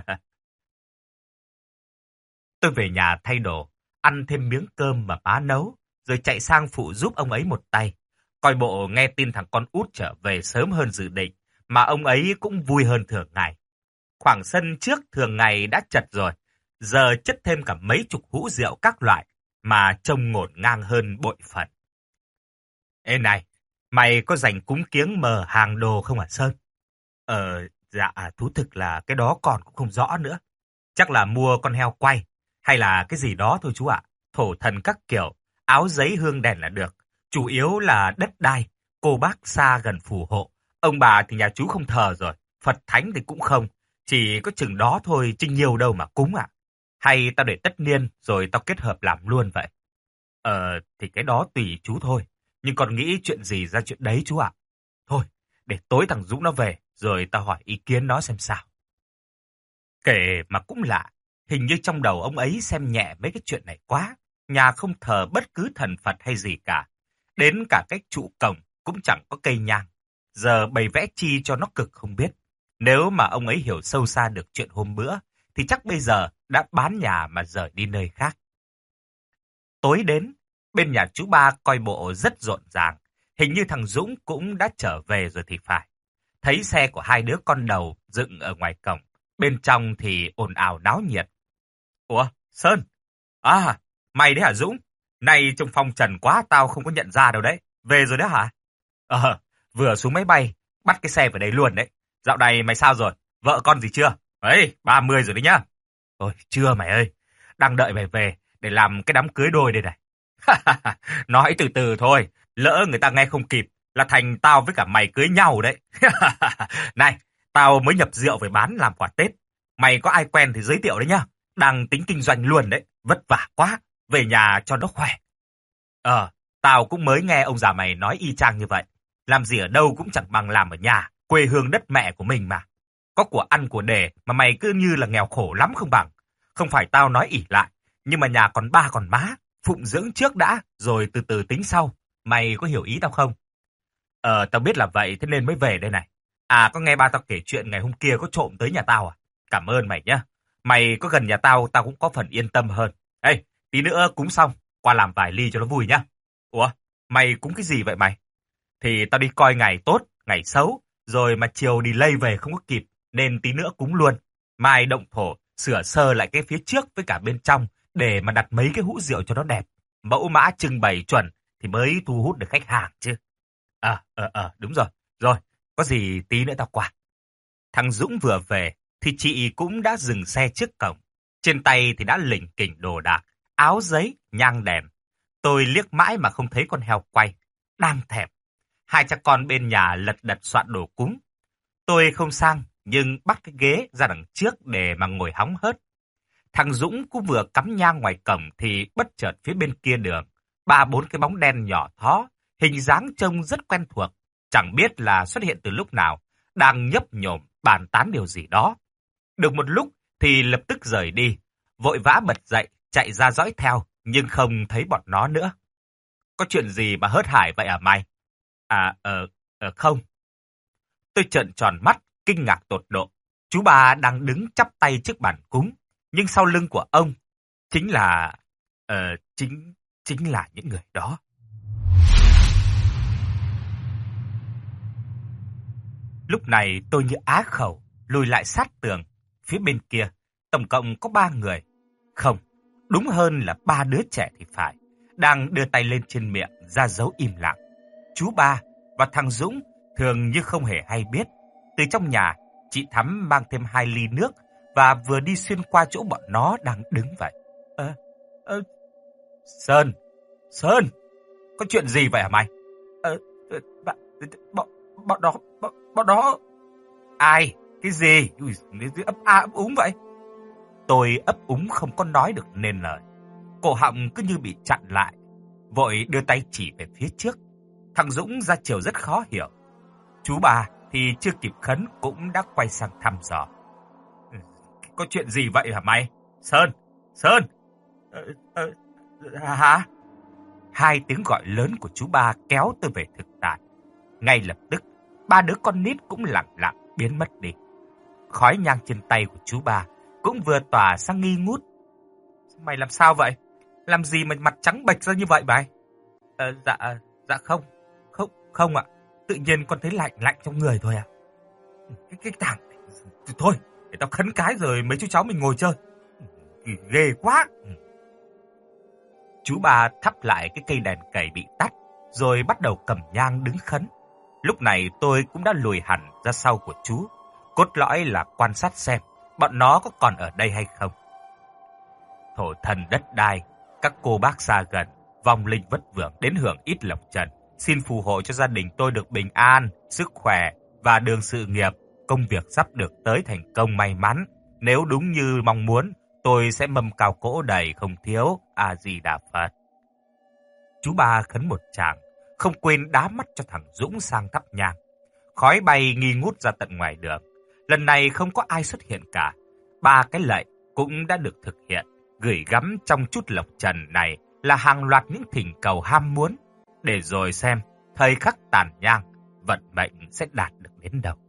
Tôi về nhà thay đồ, ăn thêm miếng cơm mà má nấu, rồi chạy sang phụ giúp ông ấy một tay. Coi bộ nghe tin thằng con út trở về sớm hơn dự định, mà ông ấy cũng vui hơn thường ngày. Khoảng sân trước thường ngày đã chật rồi, giờ chất thêm cả mấy chục hũ rượu các loại, mà trông ngổn ngang hơn bội phần. Ê này, mày có dành cúng kiếng mờ hàng đồ không hả Sơn? Ờ, dạ, thú thực là cái đó còn cũng không rõ nữa. Chắc là mua con heo quay, hay là cái gì đó thôi chú ạ. Thổ thần các kiểu, áo giấy hương đèn là được. Chủ yếu là đất đai, cô bác xa gần phù hộ. Ông bà thì nhà chú không thờ rồi, Phật thánh thì cũng không. Chỉ có chừng đó thôi, chứ nhiều đâu mà cúng ạ. Hay tao để tất niên, rồi tao kết hợp làm luôn vậy? Ờ, thì cái đó tùy chú thôi. Nhưng còn nghĩ chuyện gì ra chuyện đấy chú ạ. Thôi, để tối thằng Dũng nó về, rồi tao hỏi ý kiến nó xem sao. Kể mà cũng lạ, hình như trong đầu ông ấy xem nhẹ mấy cái chuyện này quá. Nhà không thờ bất cứ thần Phật hay gì cả. Đến cả cái trụ cổng cũng chẳng có cây nhang. Giờ bày vẽ chi cho nó cực không biết. Nếu mà ông ấy hiểu sâu xa được chuyện hôm bữa, thì chắc bây giờ đã bán nhà mà rời đi nơi khác. Tối đến, bên nhà chú ba coi bộ rất rộn ràng. Hình như thằng Dũng cũng đã trở về rồi thì phải. Thấy xe của hai đứa con đầu dựng ở ngoài cổng. Bên trong thì ồn ào náo nhiệt. Ủa, Sơn? À, mày đấy hả Dũng? Này trông phong trần quá tao không có nhận ra đâu đấy. Về rồi đó hả? Ờ, vừa xuống máy bay, bắt cái xe về đây luôn đấy. Dạo này mày sao rồi? Vợ con gì chưa? Ấy, ba mươi rồi đấy nhá. Ôi, chưa mày ơi. Đang đợi mày về để làm cái đám cưới đôi đây này. Nói từ từ thôi. Lỡ người ta nghe không kịp là thành tao với cả mày cưới nhau đấy. Này, tao mới nhập rượu về bán làm quà Tết. Mày có ai quen thì giới thiệu đấy nhá. Đang tính kinh doanh luôn đấy. Vất vả quá. Về nhà cho nó khỏe. Ờ, tao cũng mới nghe ông già mày nói y chang như vậy. Làm gì ở đâu cũng chẳng bằng làm ở nhà, quê hương đất mẹ của mình mà. Có của ăn của để mà mày cứ như là nghèo khổ lắm không bằng. Không phải tao nói ỷ lại, nhưng mà nhà còn ba còn má. Phụng dưỡng trước đã, rồi từ từ tính sau. Mày có hiểu ý tao không? Ờ, tao biết là vậy, thế nên mới về đây này. À, có nghe ba tao kể chuyện ngày hôm kia có trộm tới nhà tao à? Cảm ơn mày nhá. Mày có gần nhà tao, tao cũng có phần yên tâm hơn. Ê, tí nữa cúng xong, qua làm vài ly cho nó vui nhá. Ủa, mày cúng cái gì vậy mày? Thì tao đi coi ngày tốt, ngày xấu, rồi mà chiều delay về không có kịp, nên tí nữa cúng luôn. Mai động thổ, sửa sơ lại cái phía trước với cả bên trong, để mà đặt mấy cái hũ rượu cho nó đẹp. Mẫu mã trưng bày chuẩn thì mới thu hút được khách hàng chứ. Ờ, ờ, ờ, đúng rồi. Rồi, có gì tí nữa tao qua. Thằng Dũng vừa về thì chị cũng đã dừng xe trước cổng. Trên tay thì đã lỉnh kỉnh đồ đạc, áo giấy, nhang đèn. Tôi liếc mãi mà không thấy con heo quay. Đang thèm. Hai cha con bên nhà lật đật soạn đồ cúng. Tôi không sang, nhưng bắt cái ghế ra đằng trước để mà ngồi hóng hớt. Thằng Dũng cũng vừa cắm nhang ngoài cổng thì bất chợt phía bên kia đường. Ba bốn cái bóng đen nhỏ thó, hình dáng trông rất quen thuộc. Chẳng biết là xuất hiện từ lúc nào, đang nhấp nhổm bàn tán điều gì đó. Được một lúc thì lập tức rời đi. Vội vã bật dậy, chạy ra dõi theo, nhưng không thấy bọn nó nữa. Có chuyện gì mà hớt hải vậy à mày? À, ờ, ờ, không. Tôi trợn tròn mắt, kinh ngạc tột độ. Chú ba đang đứng chắp tay trước bàn cúng, nhưng sau lưng của ông chính là... Ờ, chính... chính là những người đó. Lúc này tôi như á khẩu, lùi lại sát tường. Phía bên kia, tổng cộng có ba người. Không, đúng hơn là ba đứa trẻ thì phải. Đang đưa tay lên trên miệng, ra dấu im lặng. Chú ba và thằng Dũng thường như không hề hay biết. Từ trong nhà, chị Thắm mang thêm hai ly nước và vừa đi xuyên qua chỗ bọn nó đang đứng vậy. Ơ, ơ, Sơn, Sơn, có chuyện gì vậy hả mày? Ờ, bọn, bọn đó, bọn, bọn đó... Ai? Cái gì? Ui, ấp a ấp úng vậy? Tôi ấp úng không có nói được nên lời. Cổ họng cứ như bị chặn lại. Vội đưa tay chỉ về phía trước. Thằng Dũng ra chiều rất khó hiểu. Chú bà thì chưa kịp khấn cũng đã quay sang thăm dò. Có chuyện gì vậy hả mày? Sơn, Sơn! Ờ, ờ, hả? Hai tiếng gọi lớn của chú ba kéo tôi về thực tại. Ngay lập tức, ba đứa con nít cũng lặng lặng biến mất đi. Khói nhang trên tay của chú ba cũng vừa tỏa sang nghi ngút. Mày làm sao vậy? Làm gì mà mặt trắng bệch ra như vậy mày? Ờ, dạ, dạ không. Không, không ạ. Tự nhiên con thấy lạnh lạnh trong người thôi ạ. Cái, cái thằng... Thôi, để tao khấn cái rồi mấy chú cháu mình ngồi chơi. Ghê quá. Chú ba thắp lại cái cây đèn cầy bị tắt, rồi bắt đầu cầm nhang đứng khấn. Lúc này tôi cũng đã lùi hẳn ra sau của chú, cốt lõi là quan sát xem bọn nó có còn ở đây hay không. Thổ thần đất đai, các cô bác xa gần, vong linh vất vưởng đến hưởng ít lộc trần, xin phù hộ cho gia đình tôi được bình an, sức khỏe và đường sự nghiệp, công việc sắp được tới thành công may mắn. Nếu đúng như mong muốn, tôi sẽ mâm cao cỗ đầy không thiếu, A Di Đà Phật. Chú ba khấn một tràng, không quên đá mắt cho thằng Dũng sang thắp nhang. Khói bay nghi ngút ra tận ngoài đường. Lần này không có ai xuất hiện cả. Ba cái lạy cũng đã được thực hiện. Gửi gắm trong chút lộc trần này là hàng loạt những thỉnh cầu ham muốn. Để rồi xem, thời khắc tàn nhang, vận mệnh sẽ đạt được đến đâu.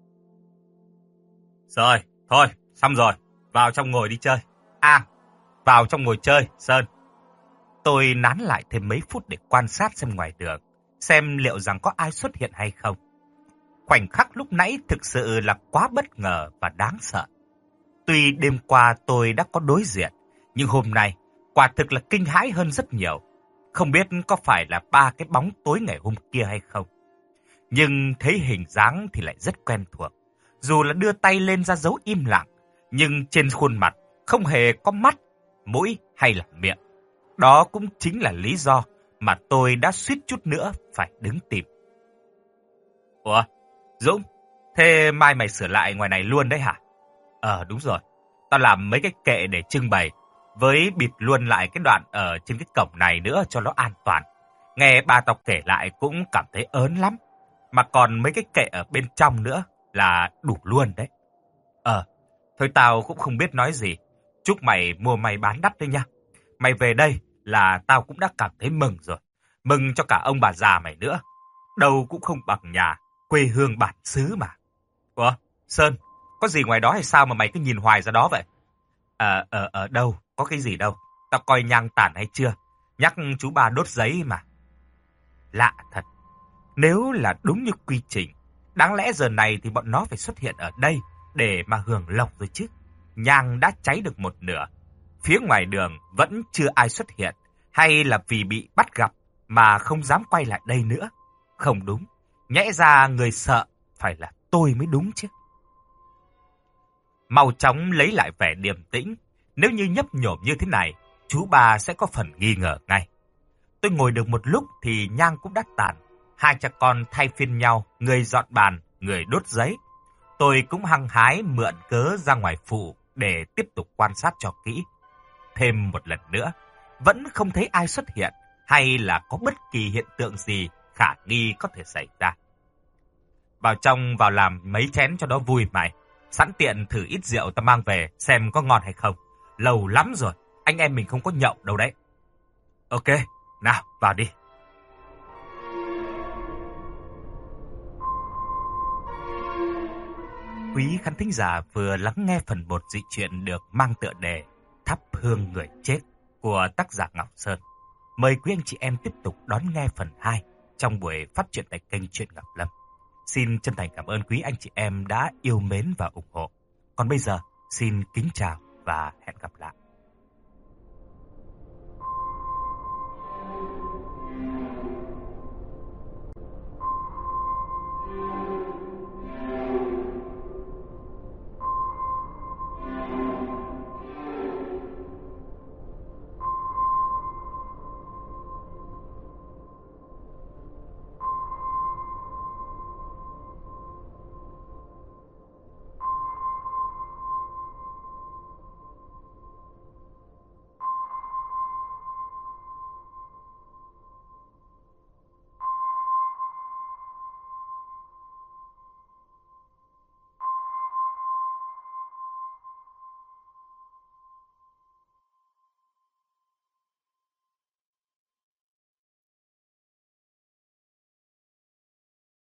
Rồi, thôi, xong rồi. Vào trong ngồi đi chơi. À, vào trong ngồi chơi, Sơn. Tôi nán lại thêm mấy phút để quan sát xem ngoài đường, xem liệu rằng có ai xuất hiện hay không. Khoảnh khắc lúc nãy thực sự là quá bất ngờ và đáng sợ. Tuy đêm qua tôi đã có đối diện, nhưng hôm nay quả thực là kinh hãi hơn rất nhiều. Không biết có phải là ba cái bóng tối ngày hôm kia hay không. Nhưng thấy hình dáng thì lại rất quen thuộc. Dù là đưa tay lên ra dấu im lặng, nhưng trên khuôn mặt không hề có mắt, mũi hay là miệng. Đó cũng chính là lý do mà tôi đã suýt chút nữa phải đứng tìm. Ủa, Dũng, thế mai mày sửa lại ngoài này luôn đấy hả? Ờ, đúng rồi. Tao làm mấy cái kệ để trưng bày, với bịt luôn lại cái đoạn ở trên cái cổng này nữa cho nó an toàn. Nghe bà tao kể lại cũng cảm thấy ớn lắm. Mà còn mấy cái kệ ở bên trong nữa là đủ luôn đấy. Ờ, thôi tao cũng không biết nói gì. Chúc mày mua may bán đắt đấy nha. Mày về đây là tao cũng đã cảm thấy mừng rồi. Mừng cho cả ông bà già mày nữa. Đâu cũng không bằng nhà, quê hương bản xứ mà. Ủa, Sơn, có gì ngoài đó hay sao mà mày cứ nhìn hoài ra đó vậy? Ờ, ở, ở đâu, có cái gì đâu. Tao coi nhang tàn hay chưa? Nhắc chú ba đốt giấy mà. Lạ thật. Nếu là đúng như quy trình, đáng lẽ giờ này thì bọn nó phải xuất hiện ở đây để mà hưởng lộc rồi chứ. Nhang đã cháy được một nửa. Phía ngoài đường vẫn chưa ai xuất hiện, hay là vì bị bắt gặp mà không dám quay lại đây nữa? Không đúng, nhẽ ra người sợ phải là tôi mới đúng chứ. Mau chóng lấy lại vẻ điềm tĩnh, nếu như nhấp nhổm như thế này, chú ba sẽ có phần nghi ngờ ngay. Tôi ngồi được một lúc thì nhang cũng đã tàn, hai cha con thay phiên nhau, người dọn bàn, người đốt giấy. Tôi cũng hăng hái mượn cớ ra ngoài phụ để tiếp tục quan sát cho kỹ. Thêm một lần nữa, vẫn không thấy ai xuất hiện hay là có bất kỳ hiện tượng gì khả nghi có thể xảy ra. Vào trong vào làm mấy chén cho nó vui mày. Sẵn tiện thử ít rượu ta mang về xem có ngon hay không. Lâu lắm rồi, anh em mình không có nhậu đâu đấy. Ok, nào vào đi. Quý khán thính giả vừa lắng nghe phần một dị truyện được mang tựa đề Thắp hương người chết của tác giả Ngọc Sơn. Mời quý anh chị em tiếp tục đón nghe phần hai trong buổi phát truyện tại kênh Truyện Ngọc Lâm. Xin chân thành cảm ơn quý anh chị em đã yêu mến và ủng hộ. Còn bây giờ, xin kính chào và hẹn gặp lại.